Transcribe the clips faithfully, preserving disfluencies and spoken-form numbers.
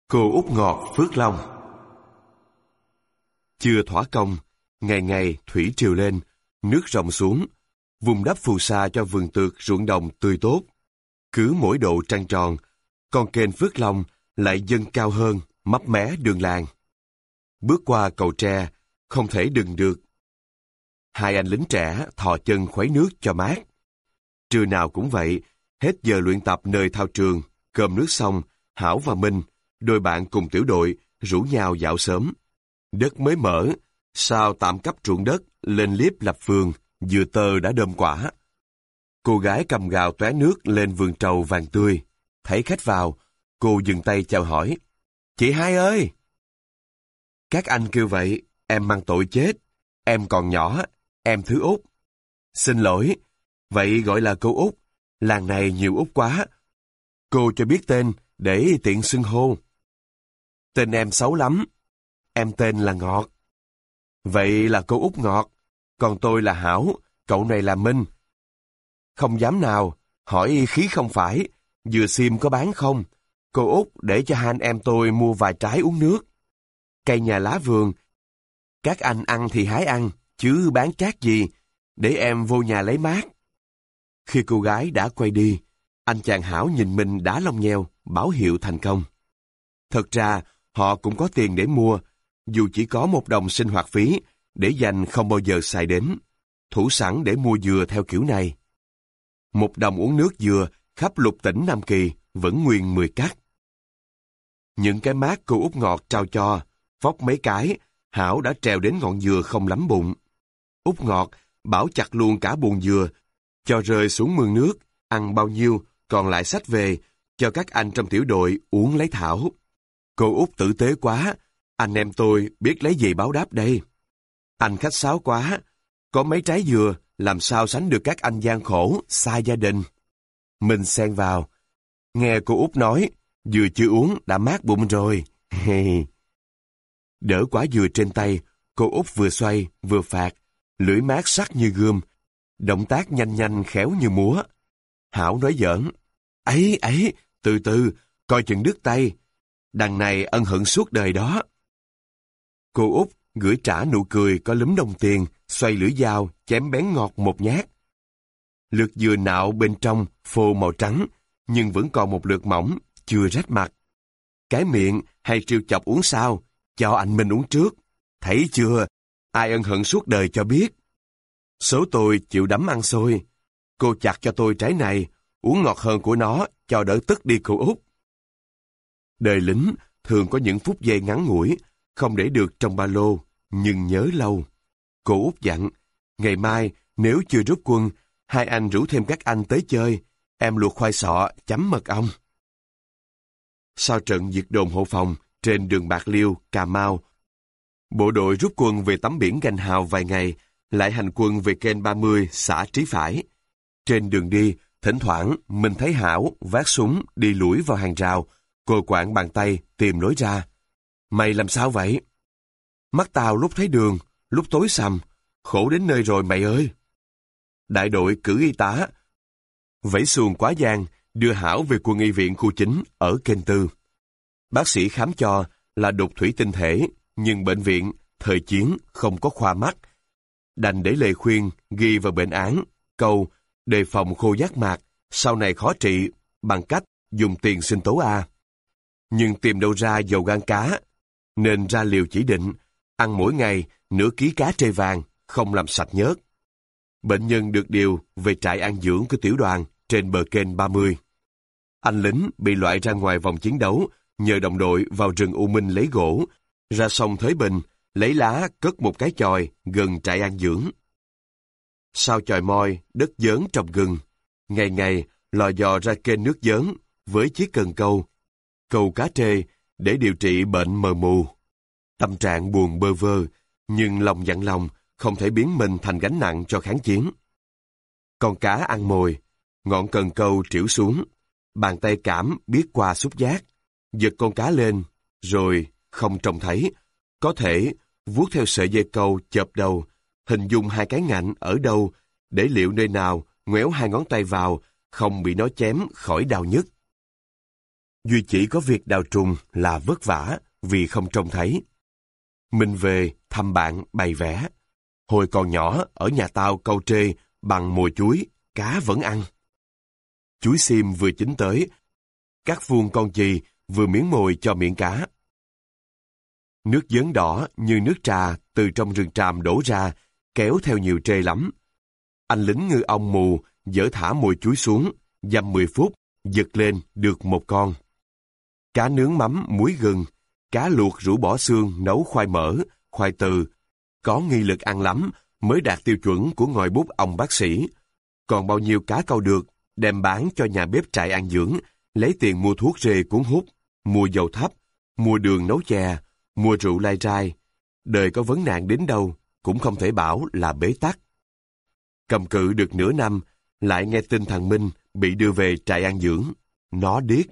Cô út ngọt Phước Long. Chưa thỏa công, ngày ngày thủy triều lên, nước ròng xuống, vùng đắp phù sa cho vườn tược ruộng đồng tươi tốt. Cứ mỗi độ trăng tròn, con kênh Phước Long lại dâng cao hơn, mấp mé đường làng. Bước qua cầu tre, không thể đừng được. Hai anh lính trẻ thò chân khuấy nước cho mát. Trưa nào cũng vậy, hết giờ luyện tập nơi thao trường, cơm nước xong, Hảo và Minh, đôi bạn cùng tiểu đội, rủ nhau dạo sớm. Đất mới mở, sau tạm cấp ruộng đất, lên liếp lập vườn, dừa tơ đã đơm quả. Cô gái cầm gạo tóe nước lên vườn trầu vàng tươi. Thấy khách vào, cô dừng tay chào hỏi. Chị Hai ơi! Các anh kêu vậy, em mang tội chết. Em còn nhỏ, em thứ út. Xin lỗi, vậy gọi là cô út. Làng này nhiều út quá. Cô cho biết tên để tiện xưng hô. Tên em xấu lắm. Em tên là Ngọt. Vậy là cô út Ngọt. Còn tôi là Hảo, cậu này là Minh. Không dám nào, hỏi khí không phải. Dừa xiêm có bán không? Cô út để cho hai anh em tôi mua vài trái uống nước. Cây nhà lá vườn. Các anh ăn thì hái ăn, chứ bán chát gì. Để em vô nhà lấy mát. Khi cô gái đã quay đi, anh chàng Hảo nhìn mình đá lông nheo, báo hiệu thành công. Thật ra, họ cũng có tiền để mua, dù chỉ có một đồng sinh hoạt phí, để dành không bao giờ xài đến. Thủ sẵn để mua dừa theo kiểu này. Một đồng uống nước dừa, khắp lục tỉnh Nam Kỳ, vẫn nguyên mười cắt. Những cái mát cô út Ngọt trao cho, phóc mấy cái, Hảo đã trèo đến ngọn dừa không lắm bụng. Út Ngọt bảo chặt luôn cả buồng dừa, cho rơi xuống mương nước, ăn bao nhiêu, còn lại xách về, cho các anh trong tiểu đội uống lấy thảo. Cô út tử tế quá, anh em tôi biết lấy gì báo đáp đây. Anh khách sáo quá, có mấy trái dừa, làm sao sánh được các anh gian khổ, xa gia đình. Mình xen vào, nghe cô út nói, dừa chưa uống đã mát bụng rồi. Đỡ quả dừa trên tay, cô út vừa xoay, vừa phạt, lưỡi mát sắc như gươm, động tác nhanh nhanh khéo như múa. Hảo nói giỡn, ấy ấy, từ từ, coi chừng đứt tay, đằng này ân hận suốt đời đó. Cô út gửi trả nụ cười có lúm đồng tiền, xoay lưỡi dao, chém bén ngọt một nhát. Lượt dừa nạo bên trong, phô màu trắng, nhưng vẫn còn một lượt mỏng, chưa rách mặt. Cái miệng hay trêu chọc uống sao, cho anh Minh uống trước. Thấy chưa, ai ân hận suốt đời cho biết. Số tôi chịu đắm ăn xôi. Cô chặt cho tôi trái này, uống ngọt hơn của nó, cho đỡ tức đi cô út. Đời lính thường có những phút giây ngắn ngủi, không để được trong ba lô, nhưng nhớ lâu. Cô út dặn, ngày mai nếu chưa rút quân, hai anh rủ thêm các anh tới chơi, em luộc khoai sọ, chấm mật ong. Sau trận diệt đồn hộ phòng trên đường Bạc Liêu, Cà Mau, bộ đội rút quân về tắm biển Gành Hào vài ngày, lại hành quân về kênh ba mươi xã Trí Phải. Trên đường đi, thỉnh thoảng mình thấy Hảo vác súng đi lủi vào hàng rào, cô quạng bàn tay tìm lối ra. Mày làm sao vậy? Mắt tao lúc thấy đường, lúc tối sầm, khổ đến nơi rồi mày ơi. Đại đội cử y tá, vẫy xuồng quá giang, đưa Hảo về quân y viện khu chính ở kênh Tư. Bác sĩ khám cho là đục thủy tinh thể, nhưng bệnh viện, thời chiến, không có khoa mắt. Đành để lời khuyên ghi vào bệnh án, câu đề phòng khô giác mạc, sau này khó trị, bằng cách dùng tiền sinh tố A. Nhưng tìm đâu ra dầu gan cá, nên ra liều chỉ định, ăn mỗi ngày nửa ký cá trê vàng, không làm sạch nhớt. Bệnh nhân được điều về trại an dưỡng của tiểu đoàn trên bờ kênh ba mươi. Anh lính bị loại ra ngoài vòng chiến đấu, nhờ đồng đội vào rừng U Minh lấy gỗ, ra sông Thới Bình, lấy lá cất một cái chòi gần trại an dưỡng. Sau chòi moi, đất dớn trồng gừng, ngày ngày lò dò ra kênh nước dớn với chiếc cần câu, câu cá trê để điều trị bệnh mờ mù. Tâm trạng buồn bơ vơ, nhưng lòng dặn lòng không thể biến mình thành gánh nặng cho kháng chiến. Con cá ăn mồi, ngọn cần câu trĩu xuống, bàn tay cảm biết qua xúc giác, giật con cá lên, rồi không trông thấy, có thể vuốt theo sợi dây câu chợp đầu, hình dung hai cái ngạnh ở đâu, để liệu nơi nào ngoéo hai ngón tay vào, không bị nó chém khỏi đau nhức. duy chỉ có việc đào trùng là vất vả vì không trông thấy. Mình về thăm bạn bày vẽ. Hồi còn nhỏ, ở nhà tao câu trê bằng mồi chuối, cá vẫn ăn. Chuối xiêm vừa chín tới, cắt vuông con chì vừa miếng mồi cho miệng cá. Nước giớn đỏ như nước trà từ trong rừng tràm đổ ra, kéo theo nhiều trê lắm. Anh lính ngư ông mù dỡ thả mồi chuối xuống, dăm mười phút, giật lên được một con. Cá nướng mắm muối gừng, cá luộc rũ bỏ xương nấu khoai mỡ, khoai từ. Có nghi lực ăn lắm mới đạt tiêu chuẩn của ngòi bút ông bác sĩ. Còn bao nhiêu cá câu được, đem bán cho nhà bếp trại ăn dưỡng, lấy tiền mua thuốc rê cuốn hút, mua dầu thắp, mua đường nấu chè, mua rượu lai rai. Đời có vấn nạn đến đâu, cũng không thể bảo là bế tắc. Cầm cự được nửa năm, lại nghe tin thằng Minh bị đưa về trại ăn dưỡng. Nó điếc.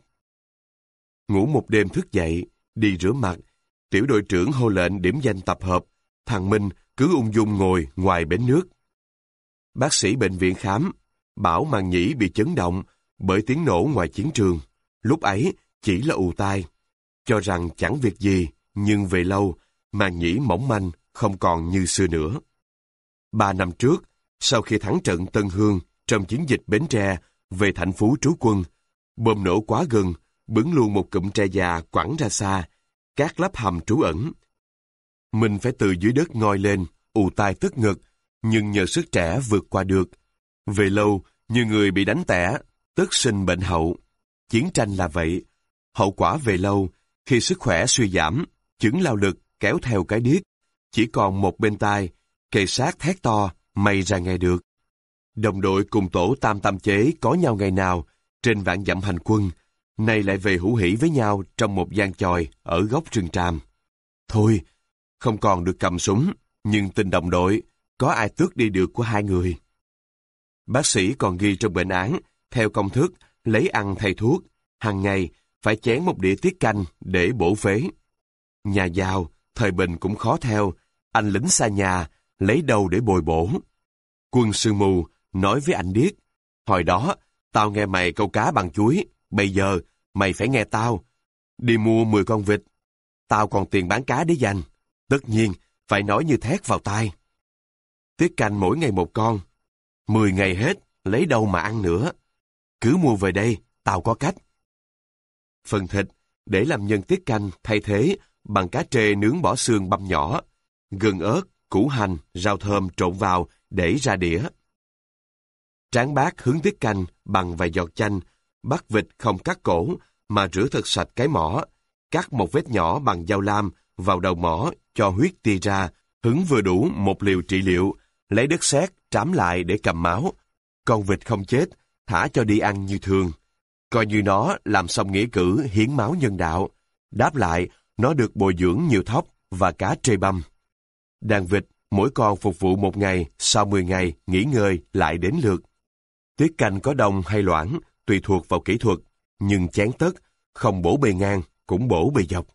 Ngủ một đêm thức dậy, đi rửa mặt, tiểu đội trưởng hô lệnh điểm danh tập hợp, thằng Minh cứ ung dung ngồi ngoài bến nước. Bác sĩ bệnh viện khám, bảo màng nhĩ bị chấn động bởi tiếng nổ ngoài chiến trường. Lúc ấy chỉ là ù tai, cho rằng chẳng việc gì, nhưng về lâu, màng nhĩ mỏng manh, không còn như xưa nữa. Ba năm trước, sau khi thắng trận Tân Hương trong chiến dịch Bến Tre về thành phố trú quân, bom nổ quá gần, bứng luôn một cụm tre già quẳng ra xa, các lắp hầm trú ẩn. Mình phải từ dưới đất ngoi lên, ù tai tức ngực, nhưng nhờ sức trẻ vượt qua được. Về lâu, như người bị đánh tẻ, tức sinh bệnh hậu. Chiến tranh là vậy. Hậu quả về lâu, khi sức khỏe suy giảm, chứng lao lực kéo theo cái điếc, chỉ còn một bên tai, kề sát thét to, may ra nghe được. Đồng đội cùng tổ tam tam chế có nhau ngày nào, trên vạn dặm hành quân, nay lại về hữu hỉ với nhau trong một gian chòi ở góc rừng tràm. Thôi, không còn được cầm súng, nhưng tình đồng đội, có ai tước đi được của hai người. Bác sĩ còn ghi trong bệnh án, theo công thức, lấy ăn thay thuốc, hàng ngày phải chén một đĩa tiết canh để bổ phế. Nhà giàu, thời bình cũng khó theo, anh lính xa nhà, lấy đâu để bồi bổ. Quân sư mù nói với anh điếc, hồi đó, tao nghe mày câu cá bằng chuối, bây giờ mày phải nghe tao. Đi mua mười con vịt, tao còn tiền bán cá để dành, tất nhiên phải nói như thét vào tai. Tiết canh mỗi ngày một con, mười ngày hết, lấy đâu mà ăn nữa. Cứ mua về đây, tao có cách. Phần thịt, để làm nhân tiết canh thay thế bằng cá trê nướng bỏ xương băm nhỏ, gừng ớt, củ hành, rau thơm trộn vào để ra đĩa. Tráng bác hứng tiết canh bằng vài giọt chanh, bắt vịt không cắt cổ mà rửa thật sạch cái mỏ, cắt một vết nhỏ bằng dao lam vào đầu mỏ cho huyết tia ra, hứng vừa đủ một liều trị liệu, lấy đất sét trám lại để cầm máu. Con vịt không chết, thả cho đi ăn như thường. Coi như nó làm xong nghĩa cử hiến máu nhân đạo. Đáp lại, nó được bồi dưỡng nhiều thóc và cá trê băm. Đàn vịt, mỗi con phục vụ một ngày, sau mười ngày, nghỉ ngơi lại đến lượt. Tiết canh có đồng hay loãng, tùy thuộc vào kỹ thuật, nhưng chén tất, không bổ bề ngang, cũng bổ bề dọc.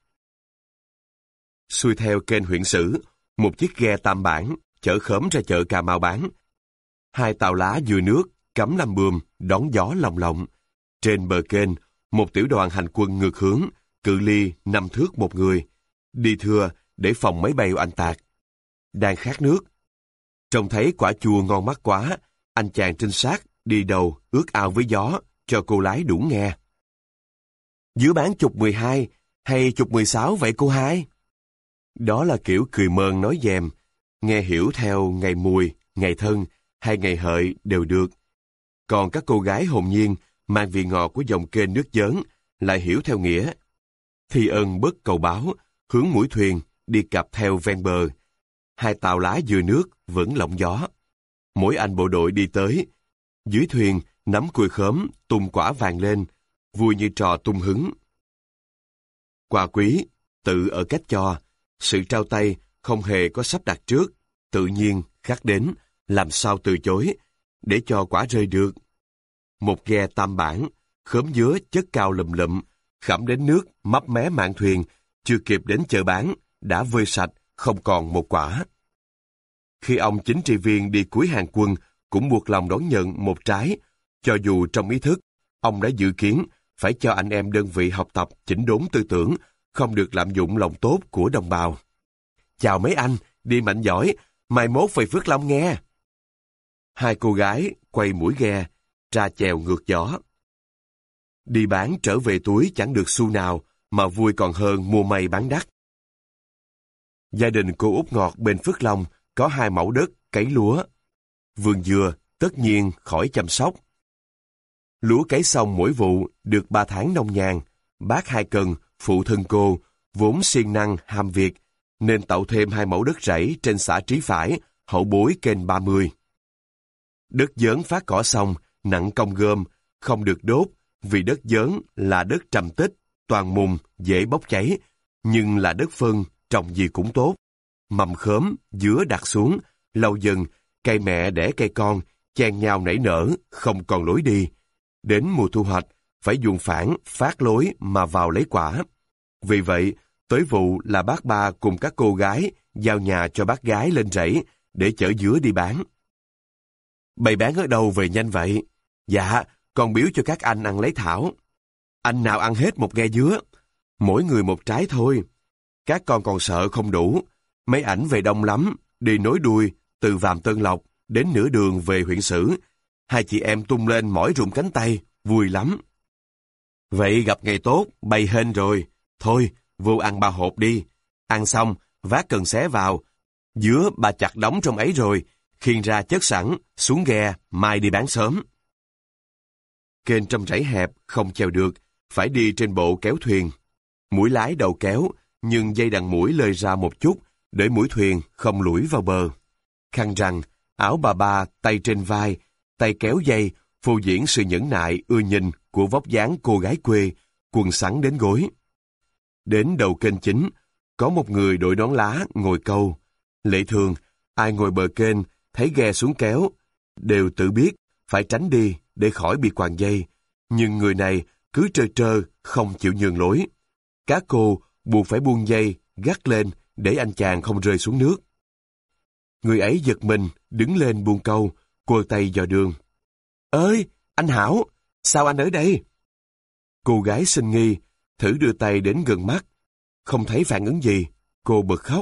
Xuôi theo kênh huyện Sử, một chiếc ghe tam bản, chở khóm ra chợ Cà Mau bán. Hai tàu lá dừa nước, cắm làm buồm, đón gió lồng lộng. Trên bờ kênh, một tiểu đoàn hành quân ngược hướng, cự ly năm thước một người, đi thưa để phòng máy bay oanh tạc. Đang khát nước. Trông thấy quả chua ngon mắt quá, anh chàng trinh sát đi đầu ước ao với gió, cho cô lái đủ nghe. Giữa bán chục mười hai hay chục mười sáu vậy cô hai? Đó là kiểu cười mơn nói dèm, nghe hiểu theo ngày mùi, ngày thân hay ngày hợi đều được. Còn các cô gái hồn nhiên mang vị ngọt của dòng kênh nước dớn lại hiểu theo nghĩa. Thi ân bất cầu báo, hướng mũi thuyền đi cặp theo ven bờ. Hai tàu lá dừa nước vẫn lộng gió. Mỗi anh bộ đội đi tới, dưới thuyền nắm cùi khóm tung quả vàng lên, vui như trò tung hứng. Quà quý, tự ở cách cho, sự trao tay không hề có sắp đặt trước, tự nhiên khắc đến, làm sao từ chối, để cho quả rơi được. Một ghe tam bản, khóm dứa chất cao lùm lụm, khẩm đến nước, mấp mé mạn thuyền, chưa kịp đến chợ bán, đã vơi sạch, không còn một quả. Khi ông chính trị viên đi cuối hàng quân, cũng buộc lòng đón nhận một trái, cho dù trong ý thức, ông đã dự kiến phải cho anh em đơn vị học tập chỉnh đốn tư tưởng, không được lạm dụng lòng tốt của đồng bào. Chào mấy anh, đi mạnh giỏi, mai mốt về Phước Long nghe. Hai cô gái quay mũi ghe, ra chèo ngược gió. Đi bán trở về túi chẳng được xu nào, mà vui còn hơn mua may bán đắt. Gia đình cô Út Ngọt bên Phước Long có hai mẫu đất cấy lúa. Vườn dừa tất nhiên khỏi chăm sóc. Lúa cấy xong mỗi vụ được ba tháng nông nhàn. Bác Hai Cần, phụ thân cô, vốn siêng năng ham việc, nên tạo thêm hai mẫu đất rẫy trên xã Trí Phải, hậu bối kênh ba mươi. Đất dớn phát cỏ xong, nặng công gom, không được đốt, vì đất dớn là đất trầm tích, toàn mùn, dễ bốc cháy, nhưng là đất phân, trồng gì cũng tốt. Mầm khóm, dứa đặt xuống, lâu dần, cây mẹ đẻ cây con, chen nhau nảy nở, không còn lối đi. Đến mùa thu hoạch, phải dùng phản, phát lối mà vào lấy quả. Vì vậy, tới vụ là bác ba cùng các cô gái giao nhà cho bác gái lên rẫy để chở dứa đi bán. Bày bán ở đâu về nhanh vậy? Dạ, con biếu cho các anh ăn lấy thảo. Anh nào ăn hết một ghe dứa, mỗi người một trái thôi. Các con còn sợ không đủ, mấy ảnh về đông lắm, đi nối đuôi từ Vàm Tân Lộc đến nửa đường về huyện Sử. Hai chị em tung lên mỏi rụng cánh tay, vui lắm. Vậy gặp ngày tốt, bay hên rồi. Thôi, vô ăn ba hộp đi. Ăn xong, vác cần xé vào. Dứa bà chặt đóng trong ấy rồi, khiêng ra chất sẵn, xuống ghe, mai đi bán sớm. Kênh trong rẫy hẹp, không chèo được, phải đi trên bộ kéo thuyền. Mũi lái đầu kéo, nhưng dây đằng mũi lơi ra một chút, để mũi thuyền không lủi vào bờ. Khăn rằn, áo bà ba, tay trên vai, tay kéo dây, phô diễn sự nhẫn nại ưa nhìn của vóc dáng cô gái quê, quần sắn đến gối. Đến đầu kênh chính, có một người đội nón lá ngồi câu. Lệ thường, ai ngồi bờ kênh, thấy ghe xuống kéo, đều tự biết phải tránh đi để khỏi bị quàng dây. Nhưng người này cứ trơ trơ, không chịu nhường lối. Các cô buộc phải buông dây, gắt lên để anh chàng không rơi xuống nước. Người ấy giật mình, đứng lên buông câu, quơ tay dò đường. Ơi, anh Hảo, sao anh ở đây? Cô gái xinh nghi, thử đưa tay đến gần mắt. Không thấy phản ứng gì, cô bật khóc.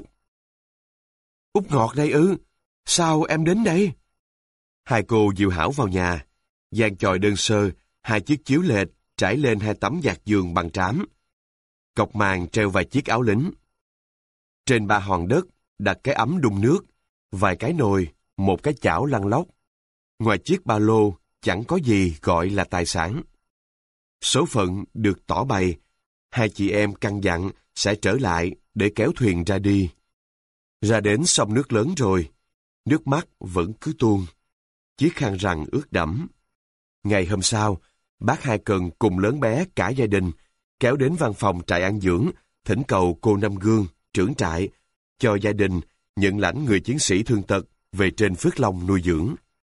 Út Ngọt đây ư, sao em đến đây? Hai cô dìu Hảo vào nhà, gian chòi đơn sơ, hai chiếc chiếu lệch trải lên hai tấm dạt giường bằng trám. Cọc màn treo vài chiếc áo lính. Trên ba hòn đất đặt cái ấm đun nước, vài cái nồi, một cái chảo lăn lóc. Ngoài chiếc ba lô, chẳng có gì gọi là tài sản. Số phận được tỏ bày, hai chị em căn dặn sẽ trở lại để kéo thuyền ra đi. Ra đến sông nước lớn rồi, nước mắt vẫn cứ tuôn. Chiếc khăn rằn ướt đẫm. Ngày hôm sau, bác Hai Cần cùng lớn bé cả gia đình kéo đến văn phòng trại an dưỡng, thỉnh cầu cô Năm Gương, trưởng trại, cho gia đình nhận lãnh người chiến sĩ thương tật về trên Phước Long nuôi dưỡng.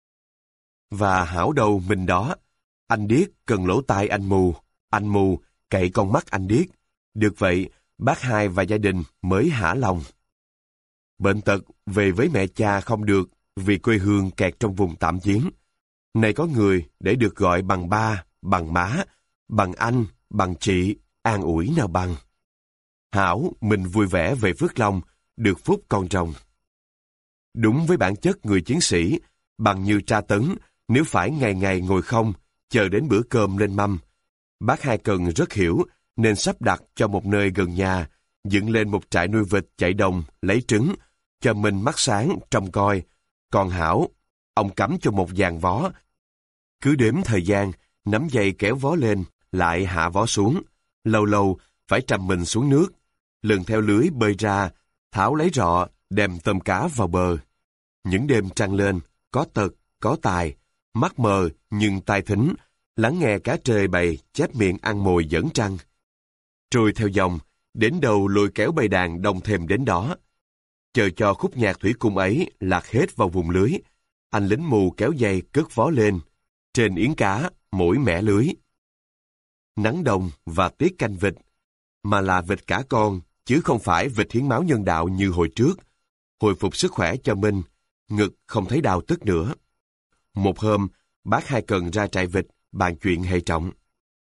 Và hảo đầu mình đó, anh điếc cần lỗ tai anh mù, anh mù cậy con mắt anh điếc. Được vậy, bác Hai và gia đình mới hả lòng. Bệnh tật về với mẹ cha không được vì quê hương kẹt trong vùng tạm chiến. Này có người để được gọi bằng ba, bằng má, bằng anh, bằng chị, an ủi nào bằng. Hảo, mình vui vẻ về Phước Long, được phúc con rồng. Đúng với bản chất người chiến sĩ, bằng như tra tấn, nếu phải ngày ngày ngồi không, chờ đến bữa cơm lên mâm. Bác Hai Cần rất hiểu, nên sắp đặt cho một nơi gần nhà, dựng lên một trại nuôi vịt chạy đồng, lấy trứng, cho mình mắt sáng, trông coi. Còn Hảo, ông cắm cho một dàn vó. Cứ đếm thời gian, nắm dây kéo vó lên, lại hạ vó xuống. Lâu lâu, phải trầm mình xuống nước, lần theo lưới bơi ra, tháo lấy rọ, đem tôm cá vào bờ. Những đêm trăng lên, có tật, có tài, mắt mờ nhưng tai thính, lắng nghe cá trê bầy chép miệng ăn mồi dẫn trăng. Trôi theo dòng, đến đâu lôi kéo bầy đàn đông thêm đến đó. Chờ cho khúc nhạc thủy cung ấy lạc hết vào vùng lưới, anh lính mù kéo dây cất vó lên, trên yến cá mỗi mẻ lưới. Nắng đông và tiết canh vịt, mà là vịt cả con, chứ không phải vịt hiến máu nhân đạo như hồi trước. Hồi phục sức khỏe cho Minh, ngực không thấy đau tức nữa. Một hôm, bác Hai Cần ra trại vịt, bàn chuyện hệ trọng.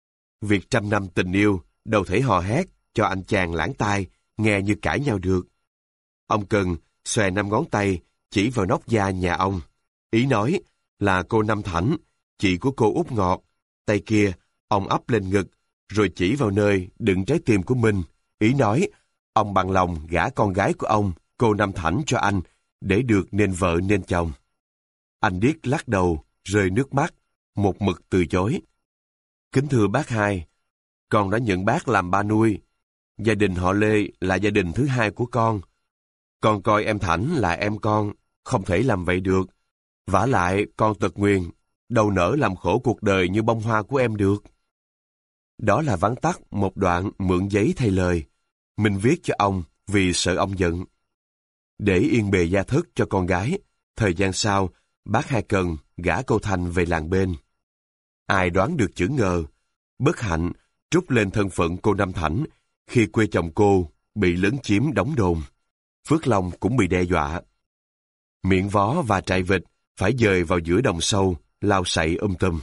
Việc trăm năm tình yêu đâu thể hò hét cho anh chàng lãng tai nghe như cãi nhau được. Ông Cần xòe năm ngón tay chỉ vào nóc gia nhà ông. Ý nói là cô Năm Thảnh, chị của cô Út Ngọt. Tay kia, ông ấp lên ngực, rồi chỉ vào nơi đựng trái tim của mình. Ý nói, ông bằng lòng gả con gái của ông, cô Năm Thảnh cho anh, để được nên vợ nên chồng. Anh Điếc lắc đầu, rơi nước mắt, một mực từ chối. Kính thưa bác hai, con đã nhận bác làm ba nuôi. Gia đình họ Lê là gia đình thứ hai của con. Con coi em Thảnh là em con, không thể làm vậy được. Vả lại con tật nguyền, đâu nỡ làm khổ cuộc đời như bông hoa của em được. Đó là vắn tắt một đoạn mượn giấy thay lời. Mình viết cho ông vì sợ ông giận. Để yên bề gia thất cho con gái, thời gian sau, bác hai Cần gả cô Thành về làng bên. Ai đoán được chữ ngờ, bất hạnh trút lên thân phận cô Năm Thảnh khi quê chồng cô bị lấn chiếm đóng đồn. Phước Long cũng bị đe dọa. Miệng vó và trại vịt phải dời vào giữa đồng sâu, lao sậy um tùm.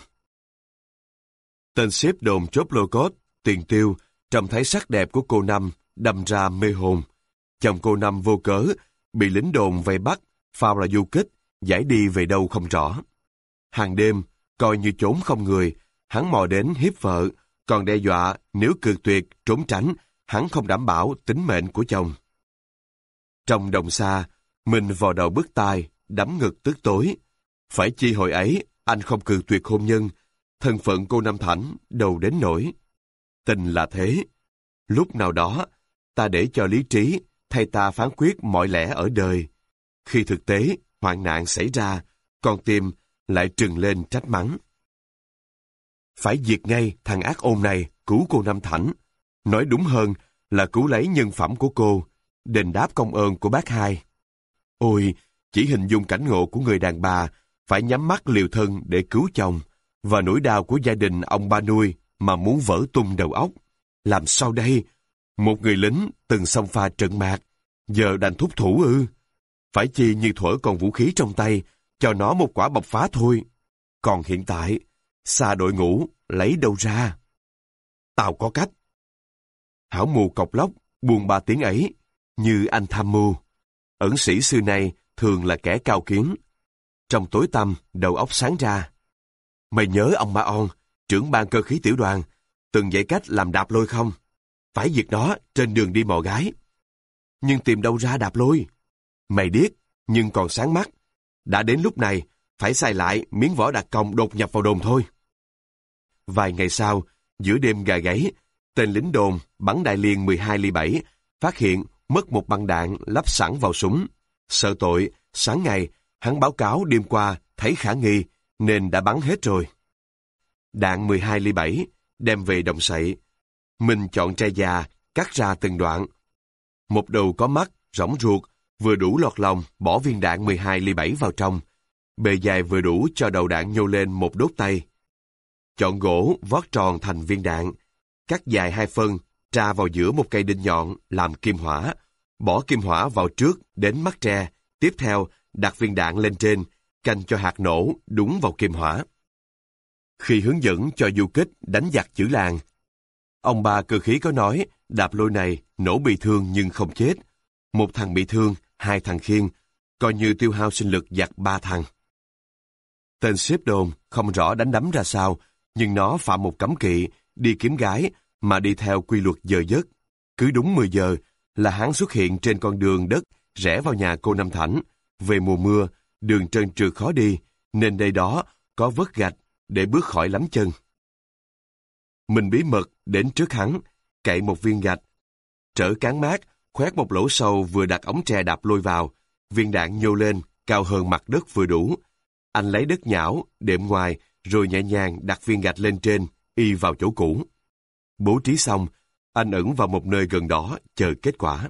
Tên xếp đồn chốt lô cốt, Tiền Tiêu, trông thấy sắc đẹp của cô Năm, đâm ra mê hồn. Chồng cô Năm vô cớ, bị lính đồn vây bắt, phao là du kích, giải đi về đâu không rõ. Hàng đêm, coi như trốn không người, hắn mò đến hiếp vợ, còn đe dọa nếu cự tuyệt, trốn tránh, hắn không đảm bảo tính mệnh của chồng. Trong đồng xa, mình vò đầu bứt tai, đấm ngực tức tối. Phải chi hồi ấy, anh không cự tuyệt hôn nhân, thân phận cô Năm Thảnh đâu đến nổi. Tình là thế. Lúc nào đó, ta để cho lý trí thay ta phán quyết mọi lẽ ở đời. Khi thực tế, hoạn nạn xảy ra, con tim lại trừng lên trách mắng. Phải diệt ngay thằng ác ôn này, cứu cô Năm Thảnh. Nói đúng hơn là cứu lấy nhân phẩm của cô, đền đáp công ơn của bác hai. Ôi, chỉ hình dung cảnh ngộ của người đàn bà phải nhắm mắt liều thân để cứu chồng, và nỗi đau của gia đình ông ba nuôi mà muốn vỡ tung đầu óc. Làm sao đây? Một người lính từng xông pha trận mạc, giờ đành thúc thủ ư? Phải chi như thuở còn vũ khí trong tay, cho nó một quả bộc phá thôi. Còn hiện tại, xa đội ngũ, lấy đâu ra? Tao có cách. Hảo mù cọc lóc, buồn ba tiếng ấy, như anh tham mưu. Ẩn sĩ xưa nay thường là kẻ cao kiến. Trong tối tăm, đầu óc sáng ra. Mày nhớ ông Ma On, trưởng ban cơ khí tiểu đoàn, từng dạy cách làm đạp lôi không? Phải việc đó trên đường đi mò gái. Nhưng tìm đâu ra đạp lôi? Mày điếc, nhưng còn sáng mắt. Đã đến lúc này, phải xài lại miếng vỏ đặc công đột nhập vào đồn thôi. Vài ngày sau, giữa đêm gà gáy, tên lính đồn bắn đại liên mười hai ly bảy, phát hiện mất một băng đạn lắp sẵn vào súng. Sợ tội, sáng ngày, hắn báo cáo đêm qua thấy khả nghi, nên đã bắn hết rồi. Đạn mười hai ly bảy, đem về đồng sậy. Mình chọn tre già, cắt ra từng đoạn. Một đầu có mắt, rỗng ruột, vừa đủ lọt lòng bỏ viên đạn mười hai ly bảy vào trong. Bề dài vừa đủ cho đầu đạn nhô lên một đốt tay. Chọn gỗ vót tròn thành viên đạn, cắt dài hai phân, tra vào giữa một cây đinh nhọn làm kim hỏa, bỏ kim hỏa vào trước đến mắt tre, tiếp theo đặt viên đạn lên trên, canh cho hạt nổ đúng vào kim hỏa. Khi hướng dẫn cho du kích đánh giặc chữ làng, ông ba cơ khí có nói đạp lôi này nổ bị thương nhưng không chết. Một thằng bị thương, hai thằng khiêng, coi như tiêu hao sinh lực giặc ba thằng. Tên xếp đồn không rõ đánh đấm ra sao, nhưng nó phạm một cấm kỵ, đi kiếm gái mà đi theo quy luật giờ giấc. Cứ đúng mười giờ là hắn xuất hiện trên con đường đất rẽ vào nhà cô Năm Thảnh. Về mùa mưa, đường trơn trượt khó đi, nên đây đó có vớt gạch để bước khỏi lắm chân. Mình bí mật đến trước hắn, cậy một viên gạch, trở cán mát, khoét một lỗ sâu vừa đặt ống tre đạp lôi vào, viên đạn nhô lên, cao hơn mặt đất vừa đủ. Anh lấy đất nhão, đệm ngoài, rồi nhẹ nhàng đặt viên gạch lên trên, y vào chỗ cũ. Bố trí xong, anh ẩn vào một nơi gần đó, chờ kết quả.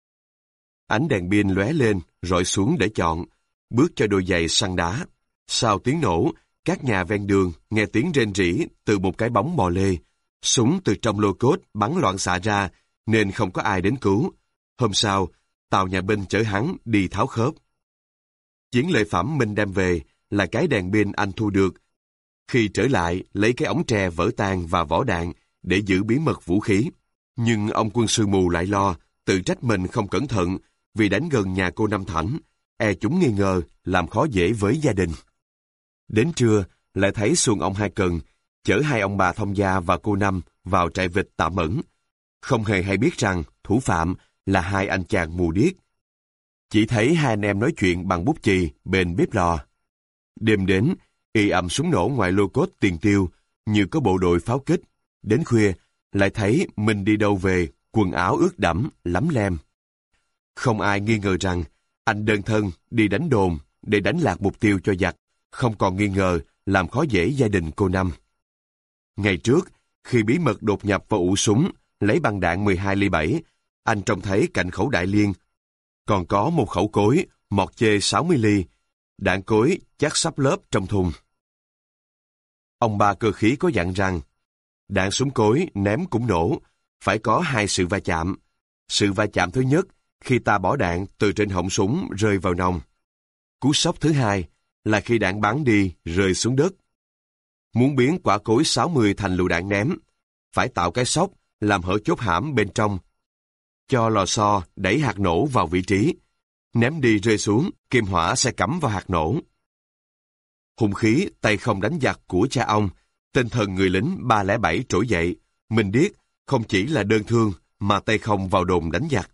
Ánh đèn pin lóe lên, rọi xuống để chọn, bước cho đôi giày săn đá. Sau tiếng nổ, các nhà ven đường nghe tiếng rên rỉ từ một cái bóng mò lê. Súng từ trong lô cốt bắn loạn xạ ra, nên không có ai đến cứu. Hôm sau, tàu nhà binh chở hắn đi tháo khớp. Chiến lợi phẩm mình đem về là cái đèn pin anh thu được. Khi trở lại, lấy cái ống tre vỡ tan và vỏ đạn, để giữ bí mật vũ khí. Nhưng ông quân sư mù lại lo, tự trách mình không cẩn thận vì đánh gần nhà cô Năm Thảnh, e chúng nghi ngờ, làm khó dễ với gia đình. Đến trưa, lại thấy xuồng ông Hai Cần, chở hai ông bà Thông Gia và cô Năm vào trại vịt tạm ẩn. Không hề hay biết rằng thủ phạm là hai anh chàng mù điếc. Chỉ thấy hai anh em nói chuyện bằng bút chì bên bếp lò. Đêm đến, ì ầm súng nổ ngoài lô cốt Tiền Tiêu, như có bộ đội pháo kích. Đến khuya, lại thấy mình đi đâu về, quần áo ướt đẫm, lấm lem. Không ai nghi ngờ rằng anh đơn thân đi đánh đồn để đánh lạc mục tiêu cho giặc, không còn nghi ngờ làm khó dễ gia đình cô Năm. Ngày trước, khi bí mật đột nhập vào ụ súng, lấy băng đạn mười hai ly bảy, anh trông thấy cạnh khẩu đại liên còn có một khẩu cối mọt chê sáu mươi ly, đạn cối chắc sắp lớp trong thùng. Ông ba cơ khí có dặn rằng, đạn súng cối ném cũng nổ, phải có hai sự va chạm. Sự va chạm thứ nhất, khi ta bỏ đạn từ trên họng súng rơi vào nòng. Cú sốc thứ hai là khi đạn bắn đi rơi xuống đất. Muốn biến quả cối sáu mươi thành lựu đạn ném, phải tạo cái sốc làm hở chốt hãm bên trong, cho lò xo đẩy hạt nổ vào vị trí. Ném đi rơi xuống, kim hỏa sẽ cắm vào hạt nổ. Hung khí tay không đánh giặc của cha ông, tinh thần người lính ba không bảy trỗi dậy, mình điếc không chỉ là đơn thương mà tay không vào đồn đánh giặc.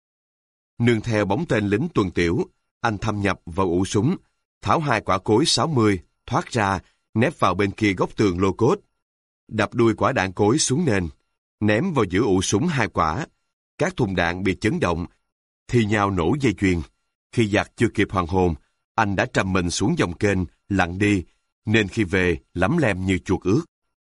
Nương theo bóng tên lính tuần tiểu, anh thâm nhập vào ụ súng, tháo hai quả cối sáu mươi, thoát ra, nép vào bên kia góc tường lô cốt. Đập đuôi quả đạn cối xuống nền, ném vào giữa ụ súng hai quả. Các thùng đạn bị chấn động, thì nhào nổ dây chuyền. Khi giặc chưa kịp hoàn hồn, anh đã trầm mình xuống dòng kênh, lặn đi, nên khi về lấm lem như chuột ướt.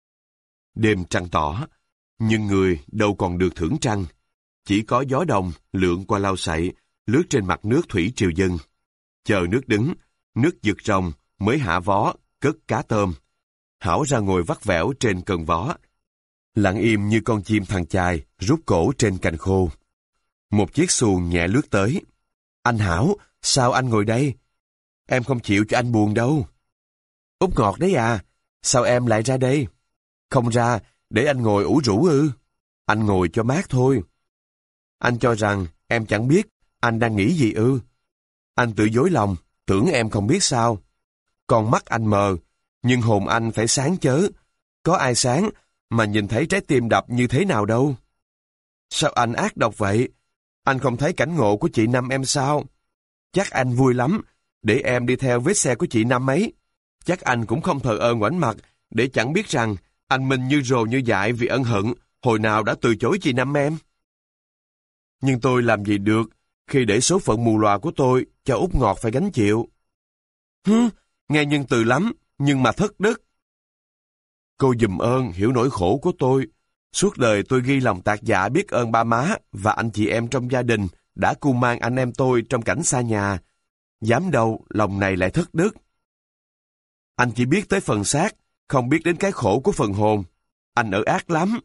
Đêm trăng tỏ, nhưng người đâu còn được thưởng trăng. Chỉ có gió đồng lượn qua lau sậy, lướt trên mặt nước thủy triều dân. Chờ nước đứng, nước giật rồng mới hạ vó, cất cá tôm. Hảo ra ngồi vắt vẻo trên cần vó, lặng im như con chim thằn chài rút cổ trên cành khô. Một chiếc xuồng nhẹ lướt tới. Anh Hảo, sao anh ngồi đây? Em không chịu cho anh buồn đâu. Út Ngọt đấy à, sao em lại ra đây? Không ra, để anh ngồi ủ rũ ư? Anh ngồi cho mát thôi. Anh cho rằng em chẳng biết anh đang nghĩ gì ư? Anh tự dối lòng, tưởng em không biết sao. Con mắt anh mờ, nhưng hồn anh phải sáng chớ. Có ai sáng mà nhìn thấy trái tim đập như thế nào đâu. Sao anh ác độc vậy? Anh không thấy cảnh ngộ của chị Năm em sao? Chắc anh vui lắm, để em đi theo vết xe của chị Năm ấy. Chắc anh cũng không thờ ơ ngoảnh mặt, để chẳng biết rằng anh mình như rồ như dại vì ân hận, hồi nào đã từ chối chị Năm em. Nhưng tôi làm gì được, khi để số phận mù lòa của tôi cho Út Ngọt phải gánh chịu. Hứ, nghe nhân từ lắm, nhưng mà thất đức. Cô giùm ơn hiểu nỗi khổ của tôi. Suốt đời tôi ghi lòng tạc dạ biết ơn ba má và anh chị em trong gia đình đã cưu mang anh em tôi trong cảnh xa nhà. Dám đâu lòng này lại thất đức. Anh chỉ biết tới phần xác, không biết đến cái khổ của phần hồn. Anh ở ác lắm.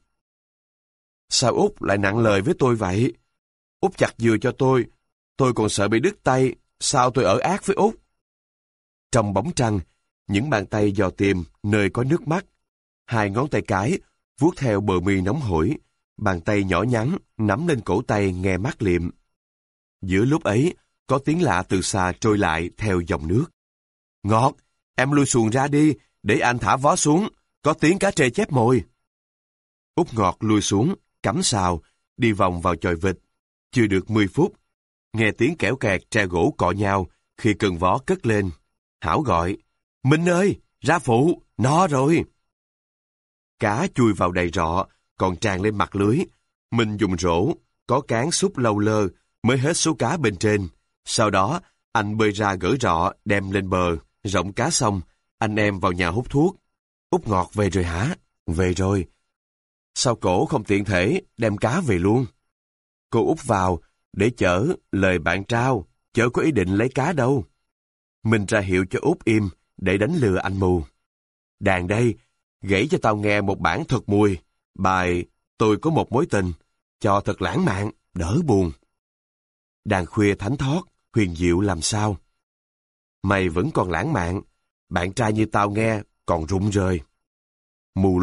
Sao Út lại nặng lời với tôi vậy? Út chặt dừa cho tôi, tôi còn sợ bị đứt tay, sao tôi ở ác với Út? Trong bóng trăng, những bàn tay dò tìm nơi có nước mắt. Hai ngón tay cái vuốt theo bờ mi nóng hổi, bàn tay nhỏ nhắn nắm lên cổ tay nghe mát liệm. Giữa lúc ấy, có tiếng lạ từ xa trôi lại theo dòng nước. Ngọt, em lui xuồng ra đi, để anh thả vó xuống, có tiếng cá trê chép mồi. Út Ngọt lui xuống, cắm sào, đi vòng vào chòi vịt. Chưa được mười phút, nghe tiếng kẽo kẹt tre gỗ cọ nhau khi cần vó cất lên. Hảo gọi, Minh ơi, ra phụ, no rồi. Cá chui vào đầy rọ, còn tràn lên mặt lưới. Minh dùng rổ, có cán xúc lâu lơ, mới hết số cá bên trên. Sau đó, anh bơi ra gỡ rọ, đem lên bờ, rộng cá xong, anh em vào nhà hút thuốc. Út Ngọt về rồi hả? Về rồi. Sao cổ không tiện thể, đem cá về luôn? Cô Út vào, để chở, lời bạn trao, chở có ý định lấy cá đâu. Mình ra hiệu cho Út im, để đánh lừa anh mù. Đàn đây, gãy cho tao nghe một bản thật mùi, bài Tôi có một mối tình, cho thật lãng mạn, đỡ buồn. Đàn khuya thánh thót, huyền diệu làm sao? Mày vẫn còn lãng mạn, bạn trai như tao nghe còn rụng rời. Mù loà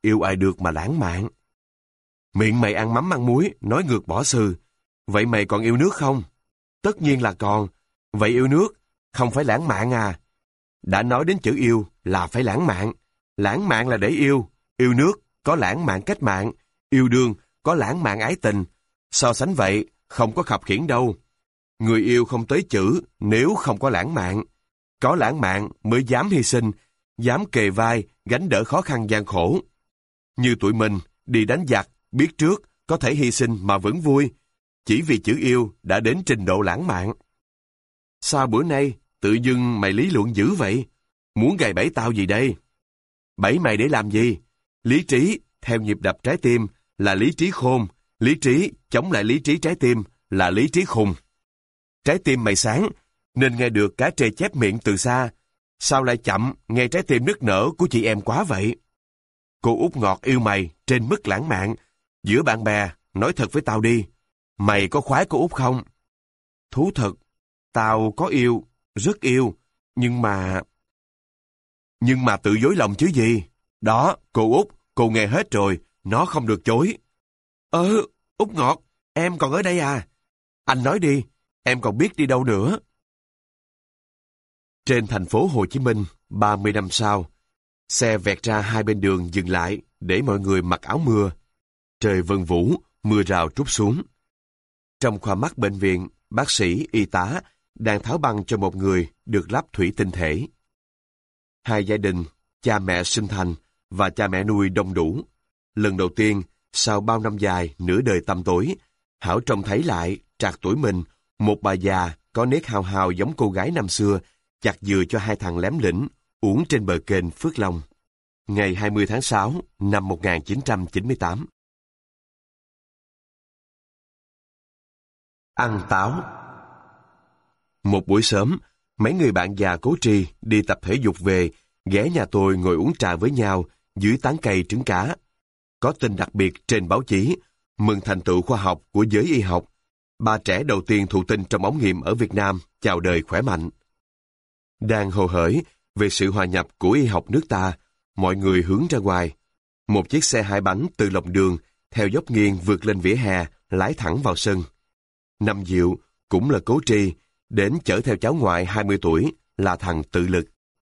yêu ai được mà lãng mạn. Miệng mày ăn mắm ăn muối, nói ngược bỏ sư. Vậy mày còn yêu nước không? Tất nhiên là còn. Vậy yêu nước, không phải lãng mạn à? Đã nói đến chữ yêu là phải lãng mạn. Lãng mạn là để yêu. Yêu nước có lãng mạn cách mạng. Yêu đương có lãng mạn ái tình. So sánh vậy, không có khập khiễng đâu. Người yêu không tới chữ nếu không có lãng mạn. Có lãng mạn mới dám hy sinh, dám kề vai, gánh đỡ khó khăn gian khổ. Như tụi mình, đi đánh giặc, biết trước, có thể hy sinh mà vẫn vui. Chỉ vì chữ yêu đã đến trình độ lãng mạn. Sao bữa nay, tự dưng mày lý luận dữ vậy? Muốn gài bẫy tao gì đây? Bẫy mày để làm gì? Lý trí, theo nhịp đập trái tim, là lý trí khôn. Lý trí, chống lại lý trí trái tim, là lý trí khùng. Trái tim mày sáng, nên nghe được cá trê chép miệng từ xa. Sao lại chậm, nghe trái tim nức nở của chị em quá vậy? Cô út ngọt yêu mày, trên mức lãng mạn. Giữa bạn bè, nói thật với tao đi. Mày có khoái cô út không? Thú thật, tao có yêu, rất yêu, nhưng mà... Nhưng mà tự dối lòng chứ gì? Đó, cô út, cô nghe hết rồi, nó không được chối. Ơ, út ngọt, em còn ở đây à? Anh nói đi, em còn biết đi đâu nữa? Trên thành phố Hồ Chí Minh, ba mươi năm sau, xe vẹt ra hai bên đường dừng lại để mọi người mặc áo mưa. Trời vân vũ, mưa rào trút xuống. Trong khoa mắt bệnh viện, bác sĩ, y tá đang tháo băng cho một người được lắp thủy tinh thể. Hai gia đình, cha mẹ sinh thành và cha mẹ nuôi đông đủ. Lần đầu tiên, sau bao năm dài, nửa đời tăm tối, Hảo trông thấy lại, trạc tuổi mình, một bà già có nét hào hào giống cô gái năm xưa, chặt dừa cho hai thằng lém lĩnh, uống trên bờ kênh Phước Long. Ngày hai mươi tháng sáu năm một nghìn chín trăm chín mươi tám. Ăn táo. Một buổi sớm, mấy người bạn già Cố Tri đi tập thể dục về, ghé nhà tôi ngồi uống trà với nhau dưới tán cây trứng cá. Có tin đặc biệt trên báo chí, mừng thành tựu khoa học của giới y học. Ba trẻ đầu tiên thụ tinh trong ống nghiệm ở Việt Nam chào đời khỏe mạnh. Đang hồ hởi về sự hòa nhập của y học nước ta, mọi người hướng ra ngoài. Một chiếc xe hai bánh từ lòng đường, theo dốc nghiêng vượt lên vỉa hè, lái thẳng vào sân. Năm Diệu, cũng là Cố Tri, đến chở theo cháu ngoại hai mươi tuổi, là thằng Tự Lực.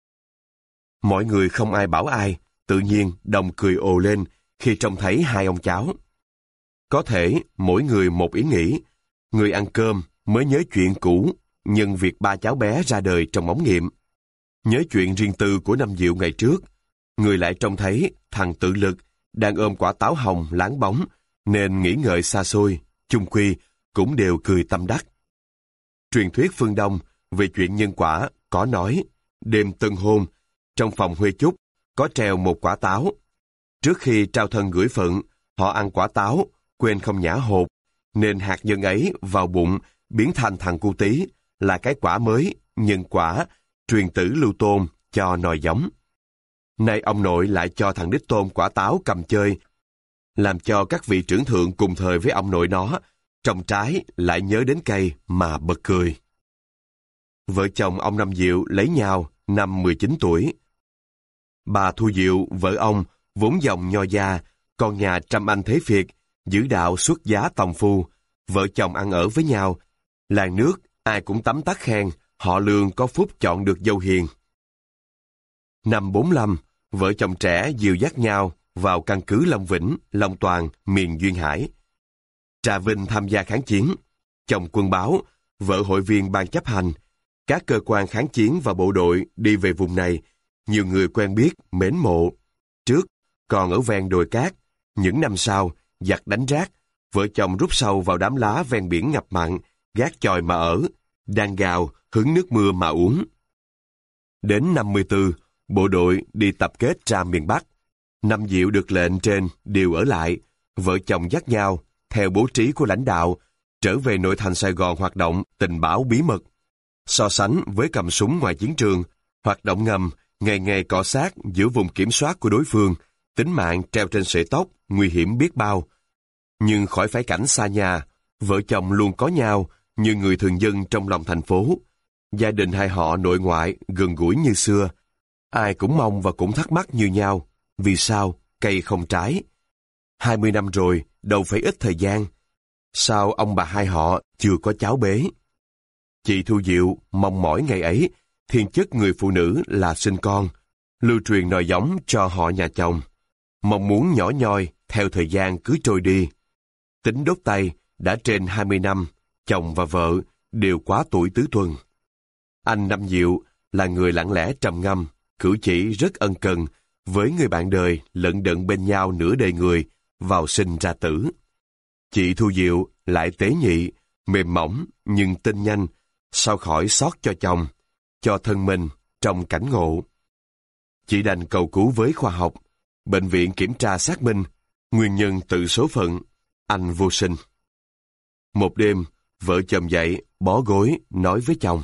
Mọi người không ai bảo ai, tự nhiên đồng cười ồ lên khi trông thấy hai ông cháu. Có thể mỗi người một ý nghĩ, người ăn cơm mới nhớ chuyện cũ, nhân việc ba cháu bé ra đời trong ống nghiệm. Nhớ chuyện riêng tư của Năm Diệu ngày trước, người lại trông thấy thằng Tự Lực đang ôm quả táo hồng láng bóng, nên nghĩ ngợi xa xôi, chung quy cũng đều cười tâm đắc. Truyền thuyết phương Đông về chuyện nhân quả có nói, đêm tân hôn, trong phòng Huê Chúc có treo một quả táo. Trước khi trao thân gửi phận, họ ăn quả táo, quên không nhả hột, nên hạt nhân ấy vào bụng biến thành thằng cu tí, là cái quả mới, nhân quả, truyền tử lưu tôn cho nòi giống. Nay ông nội lại cho thằng đích tôn quả táo cầm chơi, làm cho các vị trưởng thượng cùng thời với ông nội nó, trồng trái lại nhớ đến cây mà bật cười. Vợ chồng ông Năm Diệu lấy nhau năm mười chín tuổi. Bà Thu Diệu, vợ ông, vốn dòng nho gia, con nhà trăm anh thế Việt, giữ đạo xuất giá tòng phu, vợ chồng ăn ở với nhau. Làng nước, ai cũng tấm tắc khen, họ Lương có phúc chọn được dâu hiền. Năm bốn lăm, vợ chồng trẻ dìu dắt nhau vào căn cứ Long Vĩnh, Long Toàn, miền Duyên Hải. Trà Vinh tham gia kháng chiến, chồng quân báo, vợ hội viên ban chấp hành. Các cơ quan kháng chiến và bộ đội đi về vùng này, nhiều người quen biết, mến mộ. Trước, còn ở ven đồi cát, những năm sau, giặc đánh rác, vợ chồng rút sâu vào đám lá ven biển ngập mặn, gác chòi mà ở, đan gào, hứng nước mưa mà uống. Đến năm mươi tư, bộ đội đi tập kết ra miền Bắc. Năm Diệu được lệnh trên đều ở lại, vợ chồng dắt nhau, theo bố trí của lãnh đạo, trở về nội thành Sài Gòn hoạt động tình báo bí mật. So sánh với cầm súng ngoài chiến trường, hoạt động ngầm, ngày ngày cọ sát giữa vùng kiểm soát của đối phương, tính mạng treo trên sợi tóc, nguy hiểm biết bao. Nhưng khỏi phải cảnh xa nhà, vợ chồng luôn có nhau như người thường dân trong lòng thành phố. Gia đình hai họ nội ngoại gần gũi như xưa. Ai cũng mong và cũng thắc mắc như nhau. Vì sao cây không trái. Hai mươi năm rồi, đâu phải ít thời gian. Sao ông bà hai họ chưa có cháu bế? Chị Thu Diệu mong mỏi ngày ấy, thiên chất người phụ nữ là sinh con, lưu truyền nòi giống cho họ nhà chồng. Mong muốn nhỏ nhoi theo thời gian cứ trôi đi. Tính đốt tay, đã trên hai mươi năm, chồng và vợ đều quá tuổi tứ tuần. Anh Năm Diệu là người lặng lẽ trầm ngâm, cử chỉ rất ân cần với người bạn đời lận đận bên nhau nửa đời người, vào sinh ra tử. Chị Thu Diệu lại tế nhị, mềm mỏng nhưng tinh nhanh, sao khỏi xót cho chồng, cho thân mình trong cảnh ngộ. Chị đành cầu cứu với khoa học, bệnh viện kiểm tra xác minh, nguyên nhân tự số phận, anh vô sinh. Một đêm, vợ chồng dậy, bó gối, nói với chồng.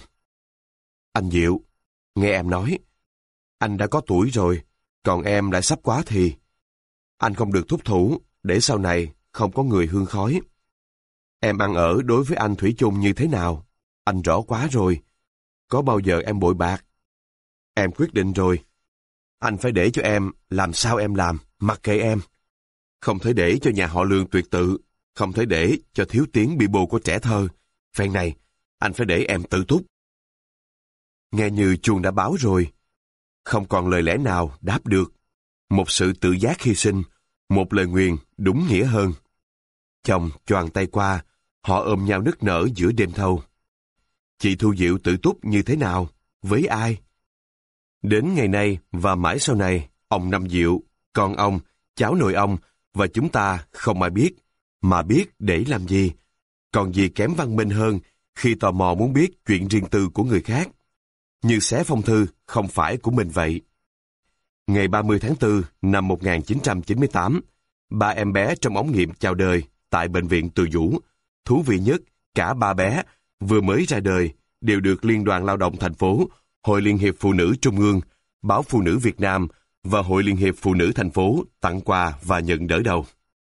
Anh Diệu, nghe em nói, anh đã có tuổi rồi, còn em lại sắp quá thì. Anh không được thúc thủ, để sau này không có người hương khói. Em ăn ở đối với anh thủy chung như thế nào? Anh rõ quá rồi. Có bao giờ em bội bạc? Em quyết định rồi. Anh phải để cho em làm sao em làm, mặc kệ em. Không thể để cho nhà họ Lương tuyệt tự, không thể để cho thiếu tiếng bị bồ của trẻ thơ. Phen này, anh phải để em tự túc. Nghe như chuông đã báo rồi. Không còn lời lẽ nào đáp được. Một sự tự giác hy sinh, một lời nguyền đúng nghĩa hơn. Chồng choàng tay qua, họ ôm nhau nức nở giữa đêm thâu. Chị Thu Diệu tự túc như thế nào? Với ai? Đến ngày nay và mãi sau này, ông Năm Diệu, con ông, cháu nội ông và chúng ta không ai biết, mà biết để làm gì. Còn gì kém văn minh hơn khi tò mò muốn biết chuyện riêng tư của người khác. Như xé phong thư không phải của mình vậy. Ngày ba mươi tháng tư năm một nghìn chín trăm chín mươi tám, ba em bé trong ống nghiệm chào đời tại bệnh viện Từ Dũ. Thú vị nhất, cả ba bé vừa mới ra đời đều được Liên đoàn Lao động thành phố, Hội Liên hiệp Phụ nữ Trung ương, Báo Phụ nữ Việt Nam và Hội Liên hiệp Phụ nữ thành phố tặng quà và nhận đỡ đầu.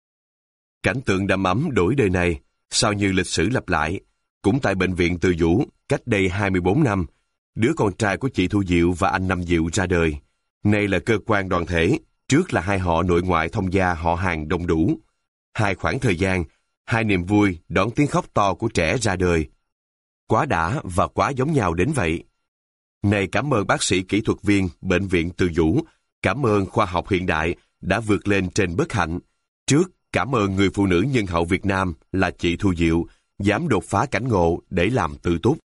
Cảnh tượng đầm ấm đổi đời này, sao như lịch sử lặp lại, cũng tại bệnh viện Từ Dũ, cách đây hai mươi bốn năm, đứa con trai của chị Thu Diệu và anh Năm Diệu ra đời. Nay là cơ quan đoàn thể, trước là hai họ nội ngoại thông gia họ hàng đông đủ. Hai khoảng thời gian, hai niềm vui đón tiếng khóc to của trẻ ra đời. Quá đã và quá giống nhau đến vậy. Này cảm ơn bác sĩ kỹ thuật viên bệnh viện Từ Dũ, cảm ơn khoa học hiện đại đã vượt lên trên bất hạnh. Trước, cảm ơn người phụ nữ nhân hậu Việt Nam là chị Thu Diệu, dám đột phá cảnh ngộ để làm tự túc.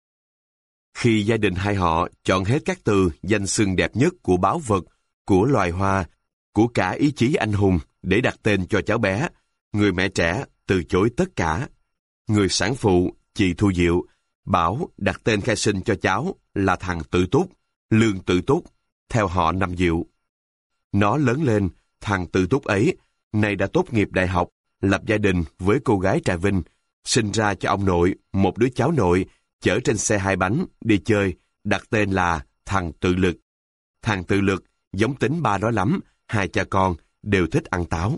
Khi gia đình hai họ chọn hết các từ danh xưng đẹp nhất của báu vật, của loài hoa, của cả ý chí anh hùng để đặt tên cho cháu bé, người mẹ trẻ từ chối tất cả. Người sản phụ, chị Thu Diệu, bảo đặt tên khai sinh cho cháu là thằng Tự Túc, Lương Tự Túc, theo họ Năm Diệu. Nó lớn lên, thằng Tự Túc ấy, nay đã tốt nghiệp đại học, lập gia đình với cô gái Trà Vinh, sinh ra cho ông nội một đứa cháu nội, chở trên xe hai bánh, đi chơi, đặt tên là thằng Tự Lực. Thằng Tự Lực giống tính ba đó lắm, hai cha con đều thích ăn táo.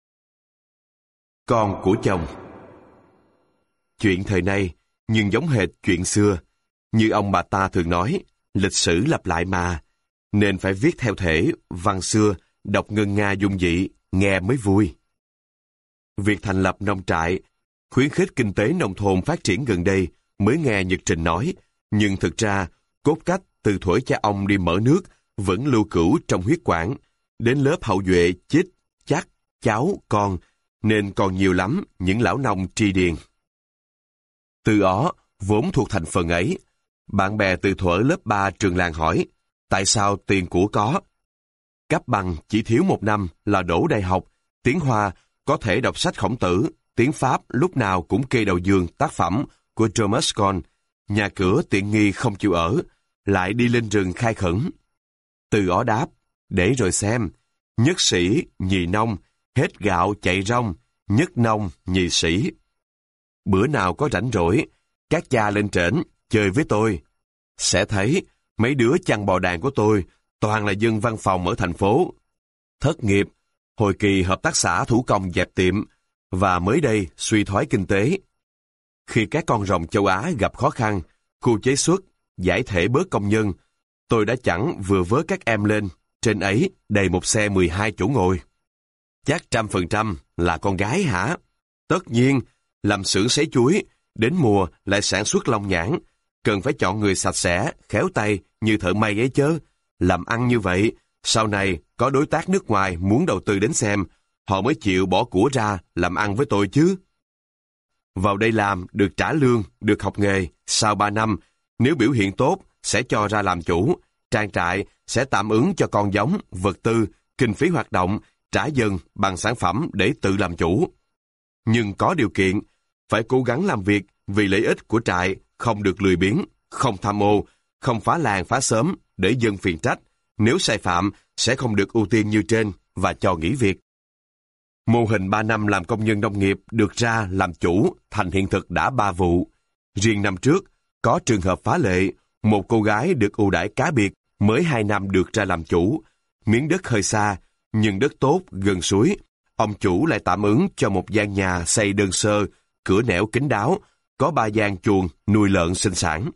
Con của chồng. Chuyện thời nay, nhưng giống hệt chuyện xưa. Như ông bà ta thường nói, lịch sử lặp lại mà, nên phải viết theo thể văn xưa, đọc ngân nga dung dị, nghe mới vui. Việc thành lập nông trại, khuyến khích kinh tế nông thôn phát triển gần đây mới nghe Nhật Trình nói, nhưng thực ra, cốt cách từ thuở cha ông đi mở nước vẫn lưu cữu trong huyết quản, đến lớp hậu duệ chích, chắc, cháu, con, nên còn nhiều lắm những lão nông tri điền. Từ ó, vốn thuộc thành phần ấy, bạn bè từ thuở lớp ba trường làng hỏi, tại sao tiền của có? Cấp bằng chỉ thiếu một năm là đỗ đại học, tiếng Hoa có thể đọc sách Khổng Tử, tiếng Pháp lúc nào cũng kê đầu giường tác phẩm của Thomas Kuhn, nhà cửa tiện nghi không chịu ở, lại đi lên rừng khai khẩn. Từ ó đáp, để rồi xem, nhất sĩ, nhì nông, hết gạo chạy rong, nhất nông, nhì sĩ. Bữa nào có rảnh rỗi, các cha lên trển, chơi với tôi. Sẽ thấy, mấy đứa chăn bò đàn của tôi, toàn là dân văn phòng ở thành phố. Thất nghiệp, hồi kỳ hợp tác xã thủ công dẹp tiệm, và mới đây suy thoái kinh tế. Khi các con rồng châu Á gặp khó khăn, khu chế xuất, giải thể bớt công nhân, tôi đã chẳng vừa vớ các em lên, trên ấy đầy một xe mười hai chỗ ngồi. Chắc trăm phần trăm là con gái hả? Tất nhiên, làm xưởng sấy chuối, đến mùa lại sản xuất long nhãn, cần phải chọn người sạch sẽ, khéo tay như thợ may ấy chớ. Làm ăn như vậy, sau này có đối tác nước ngoài muốn đầu tư đến xem, họ mới chịu bỏ của ra làm ăn với tôi chứ. Vào đây làm, được trả lương, được học nghề, sau ba năm, nếu biểu hiện tốt, sẽ cho ra làm chủ. Trang trại sẽ tạm ứng cho con giống, vật tư, kinh phí hoạt động, trả dần bằng sản phẩm để tự làm chủ. Nhưng có điều kiện, phải cố gắng làm việc vì lợi ích của trại, không được lười biếng, không tham ô, không phá làng phá xóm để dân phiền trách. Nếu sai phạm, sẽ không được ưu tiên như trên và cho nghỉ việc. Mô hình ba năm làm công nhân nông nghiệp được ra làm chủ thành hiện thực đã ba vụ. Riêng năm trước, có trường hợp phá lệ, một cô gái được ưu đãi cá biệt mới hai năm được ra làm chủ. Miếng đất hơi xa, nhưng đất tốt, gần suối. Ông chủ lại tạm ứng cho một gian nhà xây đơn sơ, cửa nẻo kín đáo, có ba gian chuồng nuôi lợn sinh sản.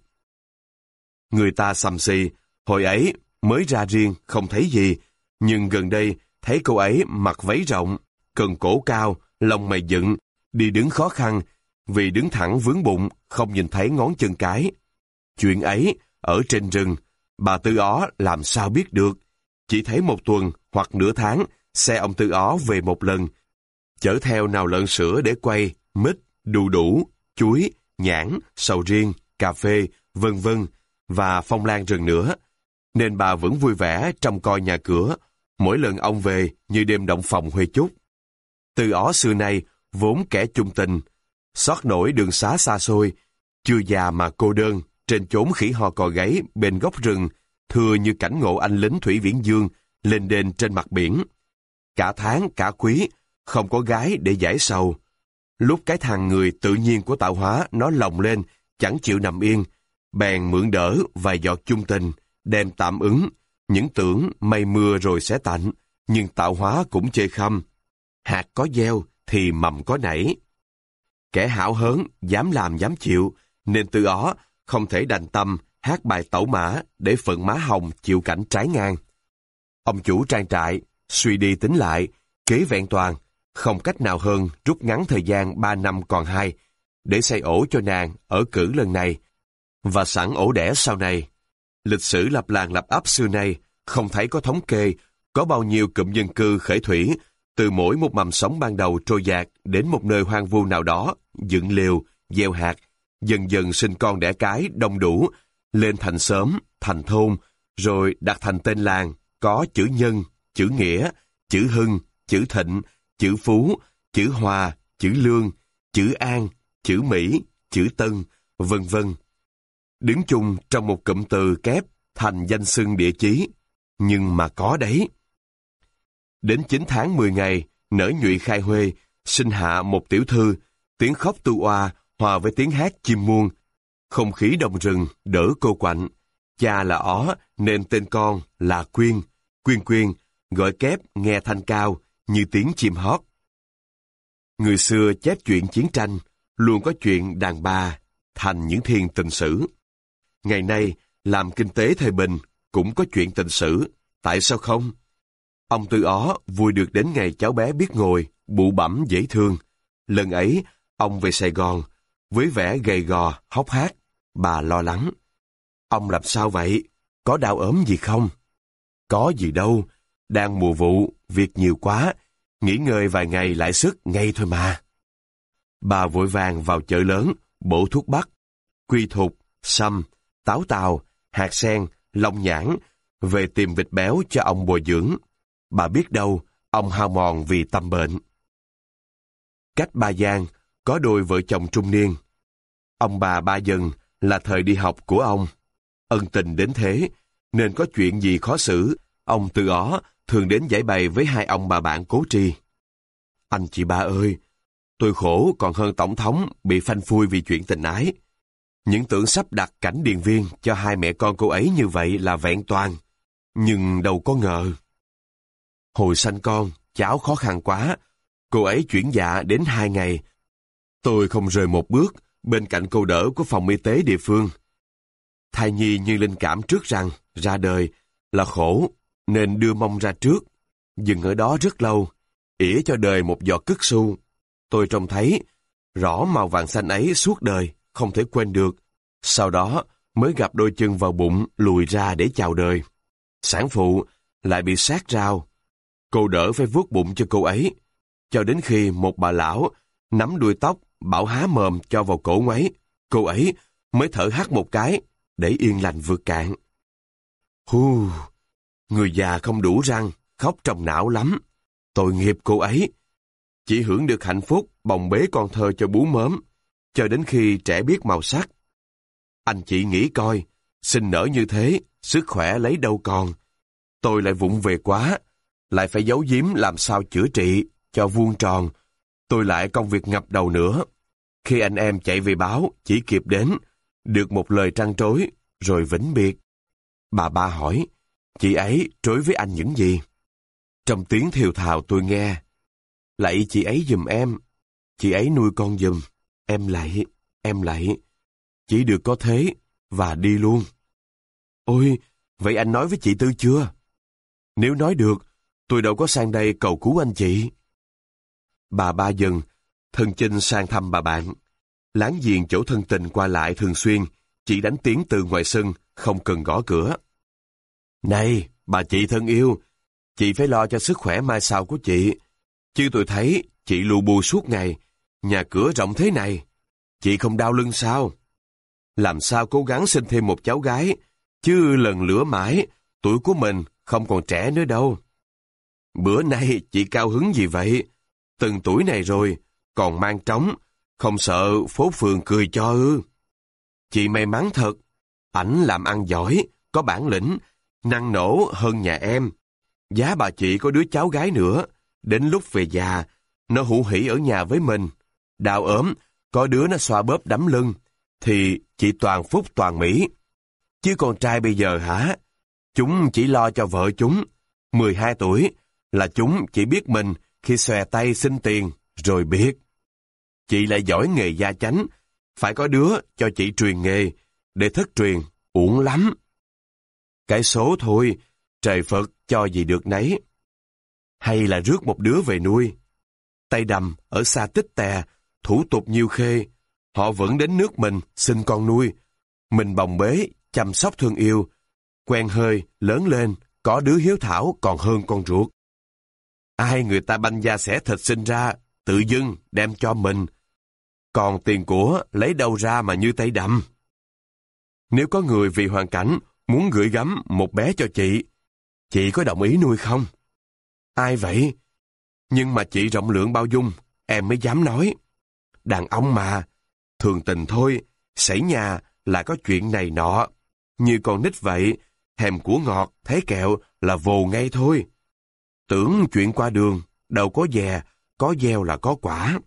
Người ta xăm xì, hồi ấy mới ra riêng không thấy gì, nhưng gần đây thấy cô ấy mặc váy rộng, cần cổ cao, lông mày dựng, đi đứng khó khăn, vì đứng thẳng vướng bụng, không nhìn thấy ngón chân cái. Chuyện ấy, ở trên rừng, bà Tư Ó làm sao biết được. Chỉ thấy một tuần hoặc nửa tháng, xe ông Tư Ó về một lần, chở theo nào lợn sữa để quay, mít, đu đủ, chuối, nhãn, sầu riêng, cà phê, vân vân và phong lan rừng nữa. Nên bà vẫn vui vẻ trông coi nhà cửa, mỗi lần ông về như đêm động phòng huê chúc. Tư Ó xưa nay vốn kẻ chung tình, xót nổi đường xá xa xôi, chưa già mà cô đơn, trên chốn khỉ ho cò gáy bên góc rừng, thưa như cảnh ngộ anh lính Thủy Viễn Dương lên đên trên mặt biển. Cả tháng cả quý, không có gái để giải sầu. Lúc cái thằng người tự nhiên của tạo hóa nó lồng lên, chẳng chịu nằm yên, bèn mượn đỡ vài giọt chung tình, đem tạm ứng, những tưởng mây mưa rồi sẽ tạnh, nhưng tạo hóa cũng chê khăm. Hạt có gieo thì mầm có nảy. Kẻ hão hớn, dám làm dám chịu, nên Tư Ó không thể đành tâm hát bài tẩu mã để phận má hồng chịu cảnh trái ngang. Ông chủ trang trại, suy đi tính lại, kế vẹn toàn, không cách nào hơn rút ngắn thời gian ba năm còn hai, để xây ổ cho nàng ở cử lần này, và sẵn ổ đẻ sau này. Lịch sử lập làng lập ấp xưa nay, không thấy có thống kê, có bao nhiêu cụm dân cư khởi thủy, từ mỗi một mầm sống ban đầu trôi dạt đến một nơi hoang vu nào đó, dựng lều, gieo hạt, dần dần sinh con đẻ cái đông đủ, lên thành xóm, thành thôn, rồi đặt thành tên làng, có chữ nhân, chữ nghĩa, chữ hưng, chữ thịnh, chữ phú, chữ hòa, chữ lương, chữ an, chữ mỹ, chữ tân, vân vân. Đứng chung trong một cụm từ kép thành danh xưng địa chí, nhưng mà có đấy. Đến chín tháng mười ngày, nở nhụy khai huê, sinh hạ một tiểu thư, tiếng khóc tu oa hòa với tiếng hát chim muông. Không khí đồng rừng đỡ cô quạnh. Cha là Ó nên tên con là Quyên. Quyên Quyên, gọi kép nghe thanh cao như tiếng chim hót. Người xưa chép chuyện chiến tranh, luôn có chuyện đàn bà thành những thiên tình sử. Ngày nay, làm kinh tế thời bình cũng có chuyện tình sử, tại sao không? Ông Tư Ó vui được đến ngày cháu bé biết ngồi, bụ bẫm dễ thương. Lần ấy, ông về Sài Gòn, với vẻ gầy gò, hốc hác, bà lo lắng. Ông làm sao vậy? Có đau ốm gì không? Có gì đâu, đang mùa vụ, việc nhiều quá, nghỉ ngơi vài ngày lại sức ngay thôi mà. Bà vội vàng vào chợ lớn, bổ thuốc bắc, quy thục, sâm, táo tàu, hạt sen, long nhãn, về tìm vịt béo cho ông bồi dưỡng. Bà biết đâu, ông hao mòn vì tâm bệnh. Cách Ba Giang, có đôi vợ chồng trung niên. Ông bà Ba Dần là thời đi học của ông. Ân tình đến thế, nên có chuyện gì khó xử, ông Tư Ó thường đến giải bày với hai ông bà bạn cố tri. Anh chị ba ơi, tôi khổ còn hơn tổng thống bị phanh phui vì chuyện tình ái. Những tưởng sắp đặt cảnh điền viên cho hai mẹ con cô ấy như vậy là vẹn toàn. Nhưng đâu có ngờ. Hồi sanh con, cháu khó khăn quá. Cô ấy chuyển dạ đến hai ngày. Tôi không rời một bước bên cạnh cô đỡ của phòng y tế địa phương. Thai nhi như linh cảm trước rằng ra đời là khổ, nên đưa mông ra trước. Dừng ở đó rất lâu. ỉa cho đời một giọt cứt xu. Tôi trông thấy, rõ màu vàng xanh ấy suốt đời, không thể quên được. Sau đó mới gặp đôi chân vào bụng lùi ra để chào đời. Sản phụ lại bị sát rao. Cô đỡ phải vuốt bụng cho cô ấy, cho đến khi một bà lão nắm đuôi tóc bảo há mồm cho vào cổ ngoáy, cô ấy mới thở hắt một cái để yên lành vượt cạn. Hu, người già không đủ răng, khóc trong não lắm. Tội nghiệp cô ấy. Chỉ hưởng được hạnh phúc bồng bế con thơ cho bú mớm, cho đến khi trẻ biết màu sắc. Anh chị nghĩ coi, sinh nở như thế, sức khỏe lấy đâu còn. Tôi lại vụng về quá, lại phải giấu giếm làm sao chữa trị cho vuông tròn. Tôi lại công việc ngập đầu nữa. Khi anh em chạy về báo, chỉ kịp đến, được một lời trăn trối, rồi vĩnh biệt. Bà ba hỏi, chị ấy trối với anh những gì? Trong tiếng thều thào tôi nghe, lạy chị ấy giùm em, chị ấy nuôi con giùm, em lạy, em lạy, chỉ được có thế, và đi luôn. Ôi, vậy anh nói với chị Tư chưa? Nếu nói được, tôi đâu có sang đây cầu cứu anh chị. Bà ba dần, thân chinh sang thăm bà bạn. Láng giềng chỗ thân tình qua lại thường xuyên, chỉ đánh tiếng từ ngoài sân, không cần gõ cửa. Này, bà chị thân yêu, chị phải lo cho sức khỏe mai sau của chị. Chứ tôi thấy chị lù bù suốt ngày, nhà cửa rộng thế này. Chị không đau lưng sao? Làm sao cố gắng sinh thêm một cháu gái, chứ lần lửa mãi, tuổi của mình không còn trẻ nữa đâu. Bữa nay chị cao hứng gì vậy? Từng tuổi này rồi, còn mang trống, không sợ phố phường cười cho ư? Chị may mắn thật, ảnh làm ăn giỏi, có bản lĩnh, năng nổ hơn nhà em. Giá bà chị có đứa cháu gái nữa, đến lúc về già, nó hủ hỉ ở nhà với mình. Đau ốm, có đứa nó xoa bóp đấm lưng, thì chị toàn phúc toàn mỹ. Chứ con trai bây giờ hả? Chúng chỉ lo cho vợ chúng. mười hai tuổi là chúng chỉ biết mình khi xòe tay xin tiền, rồi biết. Chị lại giỏi nghề gia chánh, phải có đứa cho chị truyền nghề, để thất truyền, uổng lắm. Cái số thôi, trời Phật cho gì được nấy. Hay là rước một đứa về nuôi. Tay đầm ở xa Tích Tè, thủ tục nhiều khê, họ vẫn đến nước mình xin con nuôi. Mình bồng bế, chăm sóc thương yêu, quen hơi, lớn lên, có đứa hiếu thảo còn hơn con ruột. Ai người ta banh da xẻ thịt sinh ra, tự dưng đem cho mình. Còn tiền của lấy đâu ra mà như tay đầm. Nếu có người vì hoàn cảnh muốn gửi gắm một bé cho chị, chị có đồng ý nuôi không? Ai vậy? Nhưng mà chị rộng lượng bao dung, em mới dám nói. Đàn ông mà, thường tình thôi, xảy nhà là có chuyện này nọ. Như con nít vậy, thèm của ngọt, thấy kẹo là vồ ngay thôi. Tưởng chuyện qua đường, đâu có dè, có gieo là có quả.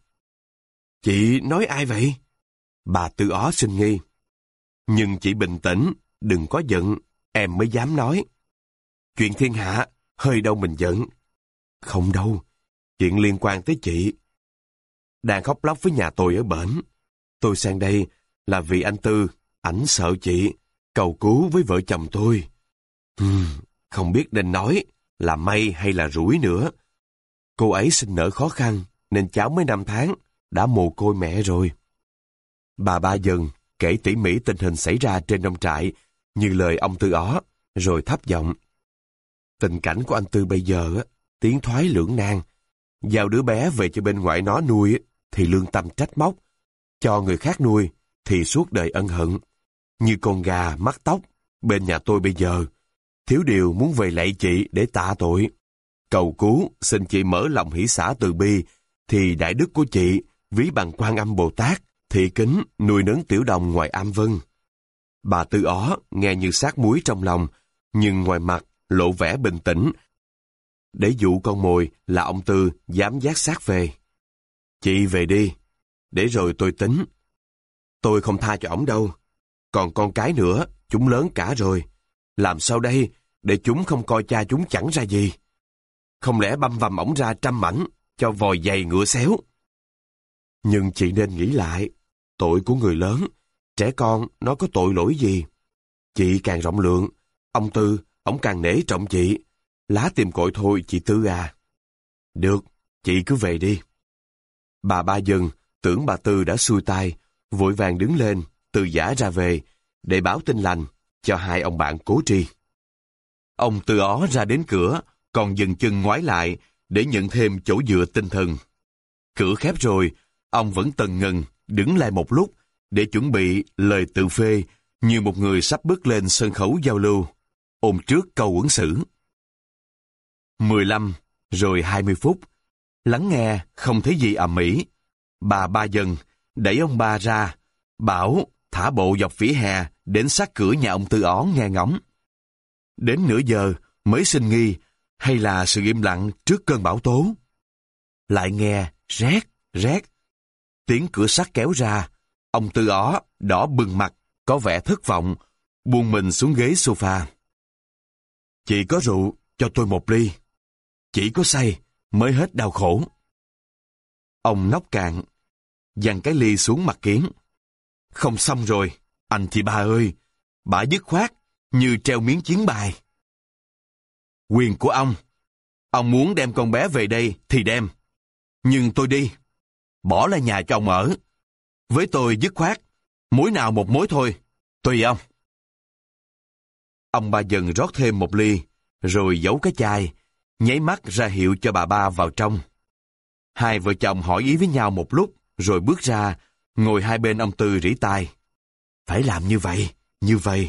Chị nói ai vậy? Bà Tư Ó xin nghi. Nhưng chị bình tĩnh, đừng có giận, em mới dám nói. Chuyện thiên hạ, hơi đâu mình giận. Không đâu, chuyện liên quan tới chị. Đang khóc lóc với nhà tôi ở bển. Tôi sang đây là vì anh Tư, ảnh sợ chị, cầu cứu với vợ chồng tôi. Hmm, không biết nên nói là may hay là rủi nữa. Cô ấy sinh nở khó khăn, nên cháu mới năm tháng, đã mồ côi mẹ rồi. Bà ba dần kể tỉ mỉ tình hình xảy ra trên nông trại, như lời ông Tư Ó, rồi thấp giọng. Tình cảnh của anh Tư bây giờ, tiến thoái lưỡng nan. Giao đứa bé về cho bên ngoại nó nuôi, thì lương tâm trách móc. Cho người khác nuôi, thì suốt đời ân hận. Như con gà mắc tóc, bên nhà tôi bây giờ, thiếu điều muốn về lạy chị để tạ tội. Cầu cứu, xin chị mở lòng hỷ xả từ bi, thì đại đức của chị, ví bằng Quan Âm Bồ Tát, thị kính nuôi nấng tiểu đồng ngoài am vân. Bà Tư Ó nghe như sát muối trong lòng, nhưng ngoài mặt lộ vẻ bình tĩnh, để dụ con mồi là ông Tư dám dát sát về. Chị về đi, để rồi tôi tính. Tôi không tha cho ổng đâu. Còn con cái nữa, chúng lớn cả rồi. Làm sao đây, để chúng không coi cha chúng chẳng ra gì? Không lẽ băm vằm ổng ra trăm mảnh, cho vòi giày ngựa xéo? Nhưng chị nên nghĩ lại, tội của người lớn, trẻ con nó có tội lỗi gì? Chị càng rộng lượng, ông Tư, ổng càng nể trọng chị. Lá tìm cội thôi chị Tư à. Được, chị cứ về đi. Bà Ba Dần tưởng bà Tư đã xuôi tay, vội vàng đứng lên, từ giã ra về, để báo tin lành cho hai ông bạn cố tri. Ông Tư Ó ra đến cửa, còn dừng chân ngoái lại để nhận thêm chỗ dựa tinh thần. Cửa khép rồi, ông vẫn tần ngần đứng lại một lúc để chuẩn bị lời tự phê như một người sắp bước lên sân khấu giao lưu, ôm trước câu uẩn xử. mười lăm, rồi hai mươi phút, lắng nghe không thấy gì ầm ĩ. Bà Ba Dần đẩy ông Ba ra, bảo thả bộ dọc vỉa hè đến sát cửa nhà ông Tư Ó nghe ngóng. Đến nửa giờ mới sinh nghi, hay là sự im lặng trước cơn bão tố. Lại nghe rét, rét. Tiếng cửa sắt kéo ra, ông Tư Ó đỏ bừng mặt, có vẻ thất vọng, buông mình xuống ghế sofa. Chị có rượu, cho tôi một ly. Chỉ có say mới hết đau khổ. Ông nốc cạn, dằn cái ly xuống mặt Kiến. Không xong rồi, anh chị ba ơi, bà dứt khoát như treo miếng chiến bài. Quyền của ông, ông muốn đem con bé về đây thì đem. Nhưng tôi đi, bỏ lại nhà cho ông ở. Với tôi dứt khoát, mối nào một mối thôi, tùy ông. Ông Ba Dần rót thêm một ly, rồi giấu cái chai, nháy mắt ra hiệu cho bà Ba vào trong. Hai vợ chồng hỏi ý với nhau một lúc, rồi bước ra, ngồi hai bên ông Tư rỉ tai. Phải làm như vậy, như vậy.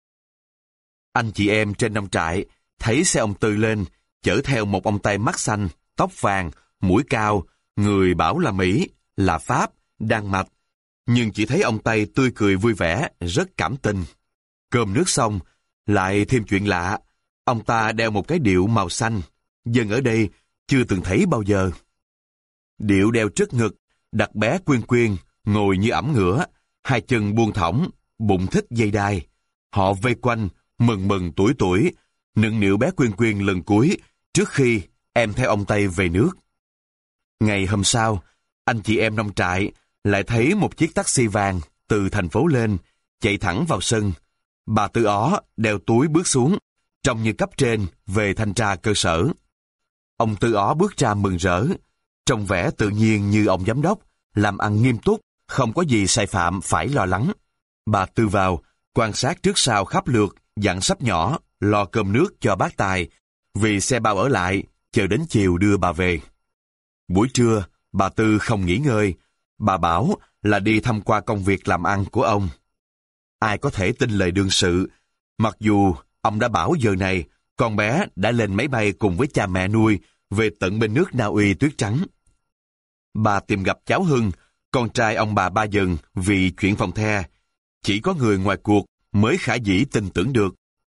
Anh chị em trên nông trại thấy xe ông Tư lên, chở theo một ông Tây mắt xanh, tóc vàng, mũi cao, người bảo là Mỹ, là Pháp, Đan Mạch. Nhưng chỉ thấy ông Tây tươi cười vui vẻ, rất cảm tình. Cơm nước xong, lại thêm chuyện lạ. Ông ta đeo một cái điệu màu xanh, dân ở đây chưa từng thấy bao giờ. Điệu đeo trước ngực, đặt bé Quyên Quyên, ngồi như ẵm ngửa, hai chân buông thõng, bụng thích dây đai. Họ vây quanh, mừng mừng tuổi tuổi, nựng nịu bé Quyên Quyên lần cuối, trước khi em theo ông Tây về nước. Ngày hôm sau, anh chị em nông trại lại thấy một chiếc taxi vàng từ thành phố lên, chạy thẳng vào sân. Bà Tư Ó đeo túi bước xuống, trông như cấp trên về thanh tra cơ sở. Ông Tư Ó bước ra mừng rỡ, trông vẻ tự nhiên như ông giám đốc, làm ăn nghiêm túc, không có gì sai phạm phải lo lắng. Bà Tư vào, quan sát trước sau khắp lượt, dặn sắp nhỏ, lo cơm nước cho bác Tài, vì xe bao ở lại, chờ đến chiều đưa bà về. Buổi trưa, bà Tư không nghỉ ngơi, bà bảo là đi thăm qua công việc làm ăn của ông. Ai có thể tin lời đương sự, mặc dù ông đã bảo giờ này, con bé đã lên máy bay cùng với cha mẹ nuôi về tận bên nước Na Uy tuyết trắng. Bà tìm gặp cháu Hưng, con trai ông bà Ba Dần, vì chuyện phòng the. Chỉ có người ngoài cuộc mới khả dĩ tin tưởng được.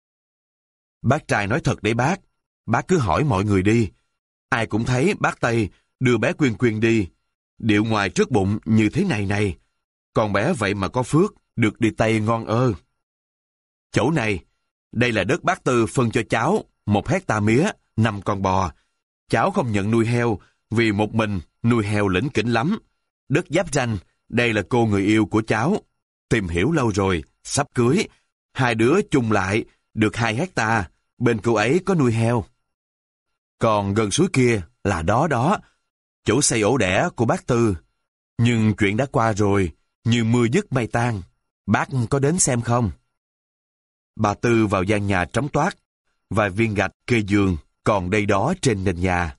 Bác trai nói thật đấy bác, bác cứ hỏi mọi người đi. Ai cũng thấy bác Tây đưa bé Quyên Quyên đi, điệu ngoài trước bụng như thế này này. Con bé vậy mà có phước, được đi Tây ngon ơ. Chỗ này, đây là đất bác Tư phân cho cháu, một hecta mía, năm con bò. Cháu không nhận nuôi heo, vì một mình nuôi heo lỉnh kỉnh lắm. Đất giáp ranh, đây là cô người yêu của cháu. Tìm hiểu lâu rồi, sắp cưới. Hai đứa chung lại, được hai hecta, bên cô ấy có nuôi heo. Còn gần suối kia là đó đó, chỗ xây ổ đẻ của bác Tư. Nhưng chuyện đã qua rồi, như mưa dứt mây tan. Bác có đến xem không? Bà Tư vào gian nhà trống toát, vài viên gạch kê giường còn đây đó trên nền nhà.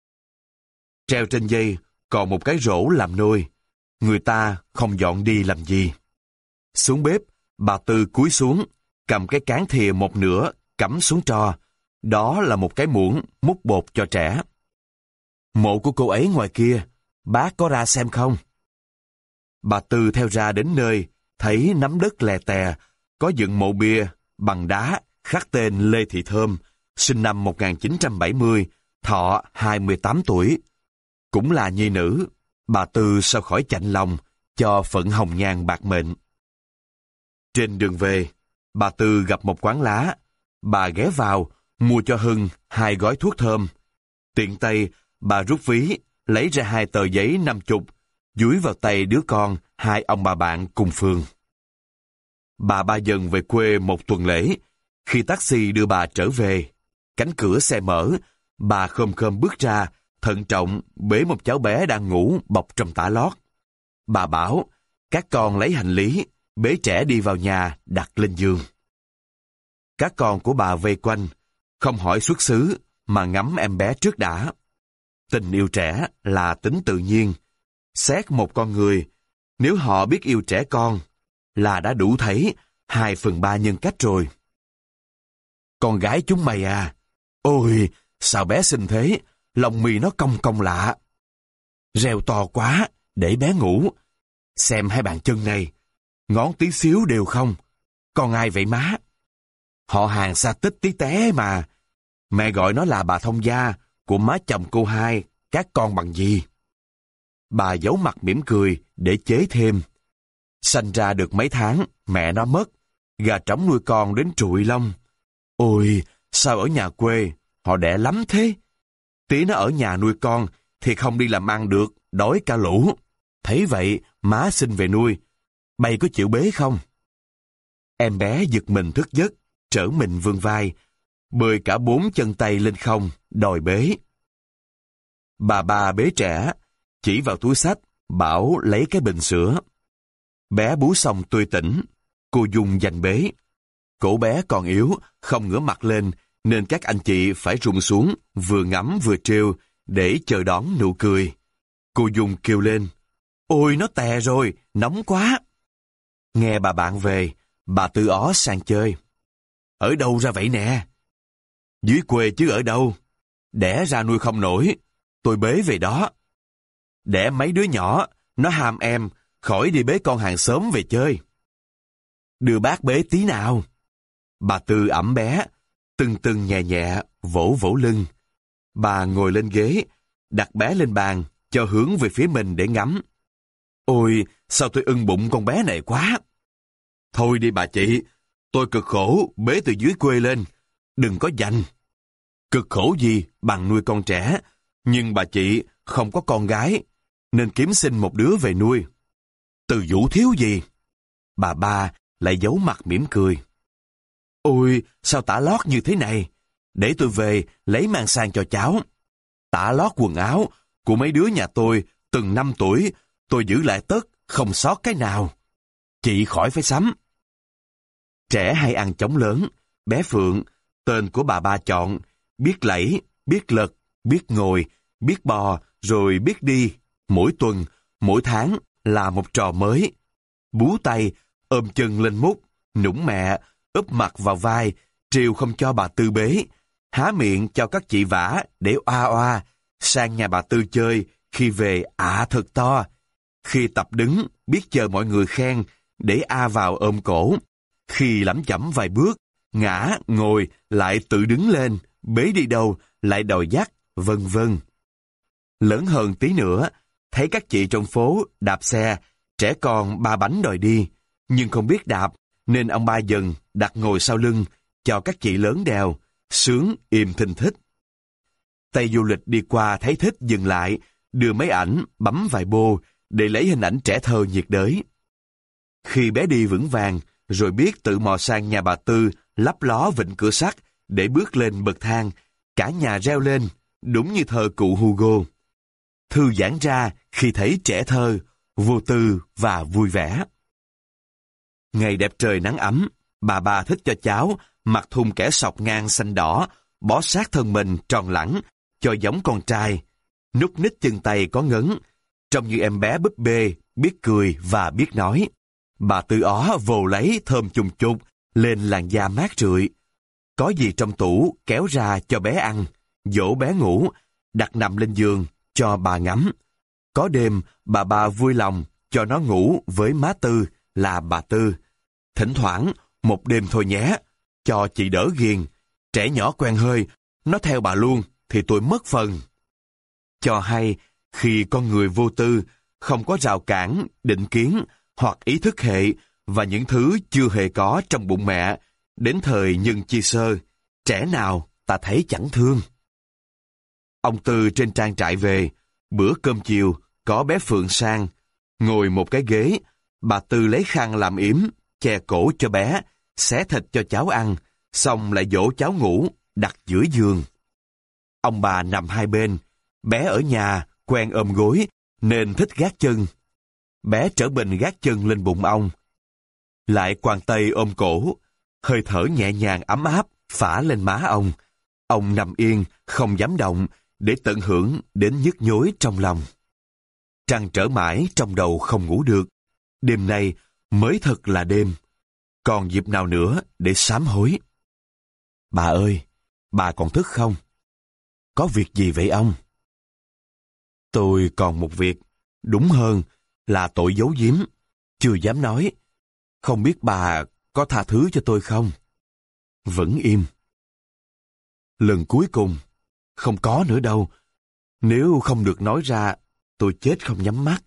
Treo trên dây còn một cái rổ làm nôi. Người ta không dọn đi làm gì. Xuống bếp, bà Tư cúi xuống, cầm cái cán thìa một nửa, cắm xuống tro. Đó là một cái muỗng múc bột cho trẻ. Mộ của cô ấy ngoài kia, bác có ra xem không? Bà Tư theo ra đến nơi, thấy nắm đất lè tè, có dựng mộ bia bằng đá khắc tên Lê Thị Thơm, sinh năm một nghìn chín trăm bảy mươi, thọ hai mươi tám tuổi. Cũng là nhi nữ, bà Tư sao khỏi chạnh lòng cho phận hồng nhan bạc mệnh. Trên đường về, bà Tư gặp một quán lá. Bà ghé vào, mua cho Hưng hai gói thuốc thơm. Tiện tay, bà rút ví, lấy ra hai tờ giấy năm chục, dúi vào tay đứa con hai ông bà bạn cùng phường. Bà Ba Dần về quê một tuần lễ. Khi taxi đưa bà trở về, cánh cửa xe mở, bà khom khom bước ra, thận trọng bế một cháu bé đang ngủ bọc trong tã lót. Bà bảo, các con lấy hành lý, bế trẻ đi vào nhà đặt lên giường. Các con của bà vây quanh, không hỏi xuất xứ mà ngắm em bé trước đã. Tình yêu trẻ là tính tự nhiên. Xét một con người, nếu họ biết yêu trẻ con, là đã đủ thấy hai phần ba nhân cách rồi. Con gái chúng mày à, ôi, sao bé xinh thế, lòng mì nó cong cong lạ. Reo to quá, để bé ngủ. Xem hai bàn chân này, ngón tí xíu đều không. Con ai vậy má? Họ hàng xa tích tí té mà. Mẹ gọi nó là bà thông gia của má chồng cô hai, các con bằng gì? Bà giấu mặt mỉm cười để chế thêm. Sanh ra được mấy tháng, mẹ nó mất. Gà trống nuôi con đến trụi lông. Ôi, sao ở nhà quê, họ đẻ lắm thế. Tí nó ở nhà nuôi con thì không đi làm ăn được, đói cả lũ. Thấy vậy, má xin về nuôi. Bay có chịu bế không? Em bé giật mình thức giấc, trở mình vươn vai, bơi cả bốn chân tay lên không, đòi bế. Bà bà bế trẻ, chỉ vào túi xách, bảo lấy cái bình sữa. Bé bú xong tươi tỉnh, cô Dung giành bế. Cổ bé còn yếu, không ngửa mặt lên, nên các anh chị phải rụng xuống, vừa ngắm vừa trêu, để chờ đón nụ cười. Cô Dung kêu lên, ôi nó tè rồi, nóng quá. Nghe bà bạn về, bà Tư ó sang chơi. Ở đâu ra vậy nè? Dưới quê chứ ở đâu. Đẻ ra nuôi không nổi, tôi bế về đó. Đẻ mấy đứa nhỏ, nó ham em, khỏi đi bế con hàng xóm về chơi. Đưa bác bế tí nào. Bà Tư ẵm bé, từng từng nhẹ nhẹ, vỗ vỗ lưng. Bà ngồi lên ghế, đặt bé lên bàn, cho hướng về phía mình để ngắm. Ôi, sao tôi ưng bụng con bé này quá. Thôi đi bà chị, tôi cực khổ bế từ dưới quê lên, đừng có giành. Cực khổ gì bằng nuôi con trẻ, nhưng bà chị không có con gái, nên kiếm xin một đứa về nuôi. Từ Vũ thiếu gì? Bà ba lại giấu mặt mỉm cười. Ôi, sao tả lót như thế này? Để tôi về lấy mang sang cho cháu. Tả lót quần áo của mấy đứa nhà tôi từng năm tuổi, tôi giữ lại tất, không sót cái nào. Chị khỏi phải sắm. Trẻ hay ăn chóng lớn, bé Phượng, tên của bà ba chọn, biết lẫy, biết lật, biết ngồi, biết bò, rồi biết đi. Mỗi tuần, mỗi tháng là một trò mới. Bú tay, ôm chân lên mút, nũng mẹ, úp mặt vào vai, triều không cho bà Tư bế, há miệng cho các chị vả để oa oa, sang nhà bà Tư chơi, khi về ạ à thật to. Khi tập đứng, biết chờ mọi người khen, để a vào ôm cổ. Khi lẩm chẩm vài bước, ngã, ngồi, lại tự đứng lên, bế đi đâu, lại đòi dắt, vân vân. Lớn hơn tí nữa, thấy các chị trong phố đạp xe, trẻ con ba bánh đòi đi, nhưng không biết đạp, nên ông ba dần đặt ngồi sau lưng, cho các chị lớn đèo, sướng im thinh thích. Tay du lịch đi qua thấy thích dừng lại, đưa mấy ảnh, bấm vài bô, để lấy hình ảnh trẻ thơ nhiệt đới. Khi bé đi vững vàng, rồi biết tự mò sang nhà bà Tư, lắp ló vịnh cửa sắt, để bước lên bậc thang, cả nhà reo lên, đúng như thơ cụ Hugo. Thư giãn ra khi thấy trẻ thơ, vô tư và vui vẻ. Ngày đẹp trời nắng ấm, bà ba thích cho cháu mặc thun kẻ sọc ngang xanh đỏ, bó sát thân mình tròn lẳng, cho giống con trai. Nút nít chân tay có ngấn, trông như em bé búp bê, biết cười và biết nói. Bà Tư ó vồ lấy thơm chùng chục, lên làn da mát rượi. Có gì trong tủ kéo ra cho bé ăn, dỗ bé ngủ, đặt nằm lên giường cho bà ngắm. Có đêm bà ba vui lòng cho nó ngủ với má Tư là bà Tư. Thỉnh thoảng một đêm thôi nhé, cho chị đỡ ghiền. Trẻ nhỏ quen hơi, nó theo bà luôn thì tôi mất phần. Cho hay khi con người vô tư, không có rào cản, định kiến hoặc ý thức hệ và những thứ chưa hề có trong bụng mẹ, đến thời nhân chi sơ, trẻ nào ta thấy chẳng thương. Ông Tư trên trang trại về, bữa cơm chiều có bé Phượng sang, ngồi một cái ghế, bà Tư lấy khăn làm yếm, che cổ cho bé, xé thịt cho cháu ăn, xong lại dỗ cháu ngủ, đặt giữa giường. Ông bà nằm hai bên, Bé ở nhà, quen ôm gối, nên thích gác chân. Bé trở mình gác chân lên bụng ông. Lại quàng tay ôm cổ, hơi thở nhẹ nhàng ấm áp phả lên má ông. Ông nằm yên, không dám động, để tận hưởng đến nhức nhối trong lòng. Trăn trở mãi trong đầu không ngủ được. Đêm nay mới thật là đêm. Còn dịp nào nữa để sám hối? Bà ơi, bà còn thức không? Có việc gì vậy ông? Tôi còn một việc, đúng hơn là tội giấu giếm, chưa dám nói. Không biết bà có tha thứ cho tôi không? Vẫn im. Lần cuối cùng, không có nữa đâu. Nếu không được nói ra, tôi chết không nhắm mắt.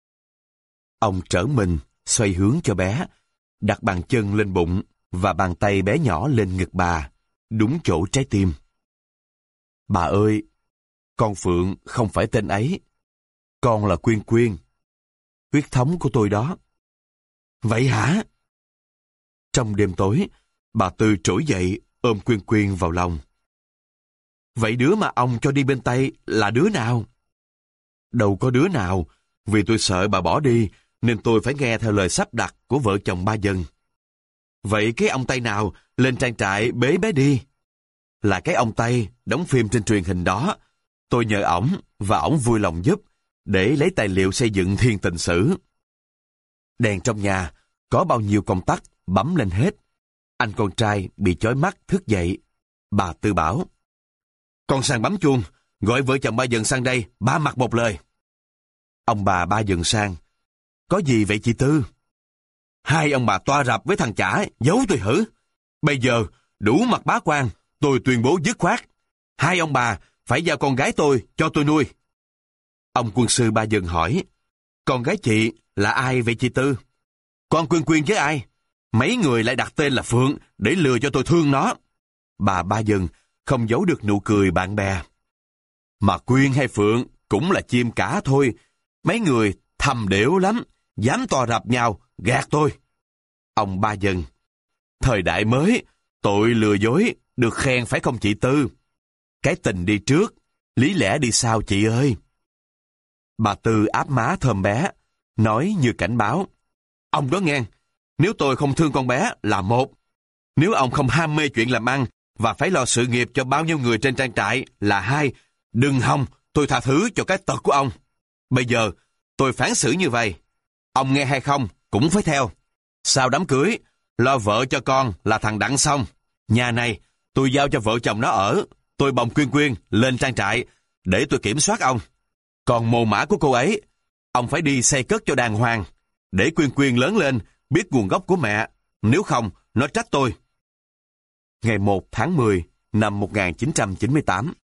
Ông trở mình, xoay hướng cho bé, đặt bàn chân lên bụng và bàn tay bé nhỏ lên ngực bà, đúng chỗ trái tim. Bà ơi, con Phượng không phải tên ấy. Con là Quyên Quyên, huyết thống của tôi đó. Vậy hả? Trong đêm tối, bà Tư trỗi dậy ôm Quyên Quyên vào lòng. Vậy đứa mà ông cho đi bên Tây là đứa nào? Đâu có đứa nào, vì tôi sợ bà bỏ đi, nên tôi phải nghe theo lời sắp đặt của vợ chồng ba Dân. Vậy cái ông Tây nào lên trang trại bế bé đi? Là cái ông Tây đóng phim trên truyền hình đó. Tôi nhờ ổng và ổng vui lòng giúp để lấy tài liệu xây dựng Thiên Tình Sử. Đèn trong nhà có bao nhiêu công tắc bấm lên hết. Anh con trai bị chói mắt thức dậy. Bà Tư bảo: Con sang bấm chuông, gọi vợ chồng ba Dần sang đây, ba mặt một lời. Ông bà ba Dần sang: Có gì vậy chị Tư? Hai ông bà toa rập với thằng chả, giấu tôi hử? Bây giờ, đủ mặt bá quan, tôi tuyên bố dứt khoát. Hai ông bà phải giao con gái tôi cho tôi nuôi. Ông quân sư ba Dần hỏi: Con gái chị là ai vậy chị Tư? Con Quyên Quyên chứ ai? Mấy người lại đặt tên là Phượng để lừa cho tôi thương nó. Bà ba Dần không giấu được nụ cười bạn bè. Mà Quyên hay Phượng cũng là chim cả thôi. Mấy người thầm đểu lắm, dám to rập nhau, gạt tôi. Ông ba Dần: Thời đại mới, tội lừa dối, được khen phải không chị Tư? Cái tình đi trước, lý lẽ đi sau chị ơi. Bà Tư áp má thơm bé, nói như cảnh báo: Ông đó nghe, nếu tôi không thương con bé là một. Nếu ông không ham mê chuyện làm ăn và phải lo sự nghiệp cho bao nhiêu người trên trang trại là hai. Đừng hòng tôi tha thứ cho cái tật của ông. Bây giờ tôi phán xử như vậy, ông nghe hay không cũng phải theo. Sau đám cưới, lo vợ cho con là thằng Đặng xong. Nhà này tôi giao cho vợ chồng nó ở. Tôi bồng Quyên Quyên lên trang trại để tôi kiểm soát ông. Còn mồ mả của cô ấy, ông phải đi xây cất cho đàng hoàng, để Quyên Quyên lớn lên biết nguồn gốc của mẹ. Nếu không, nó trách tôi. Ngày một tháng mười năm một nghìn chín trăm chín mươi tám,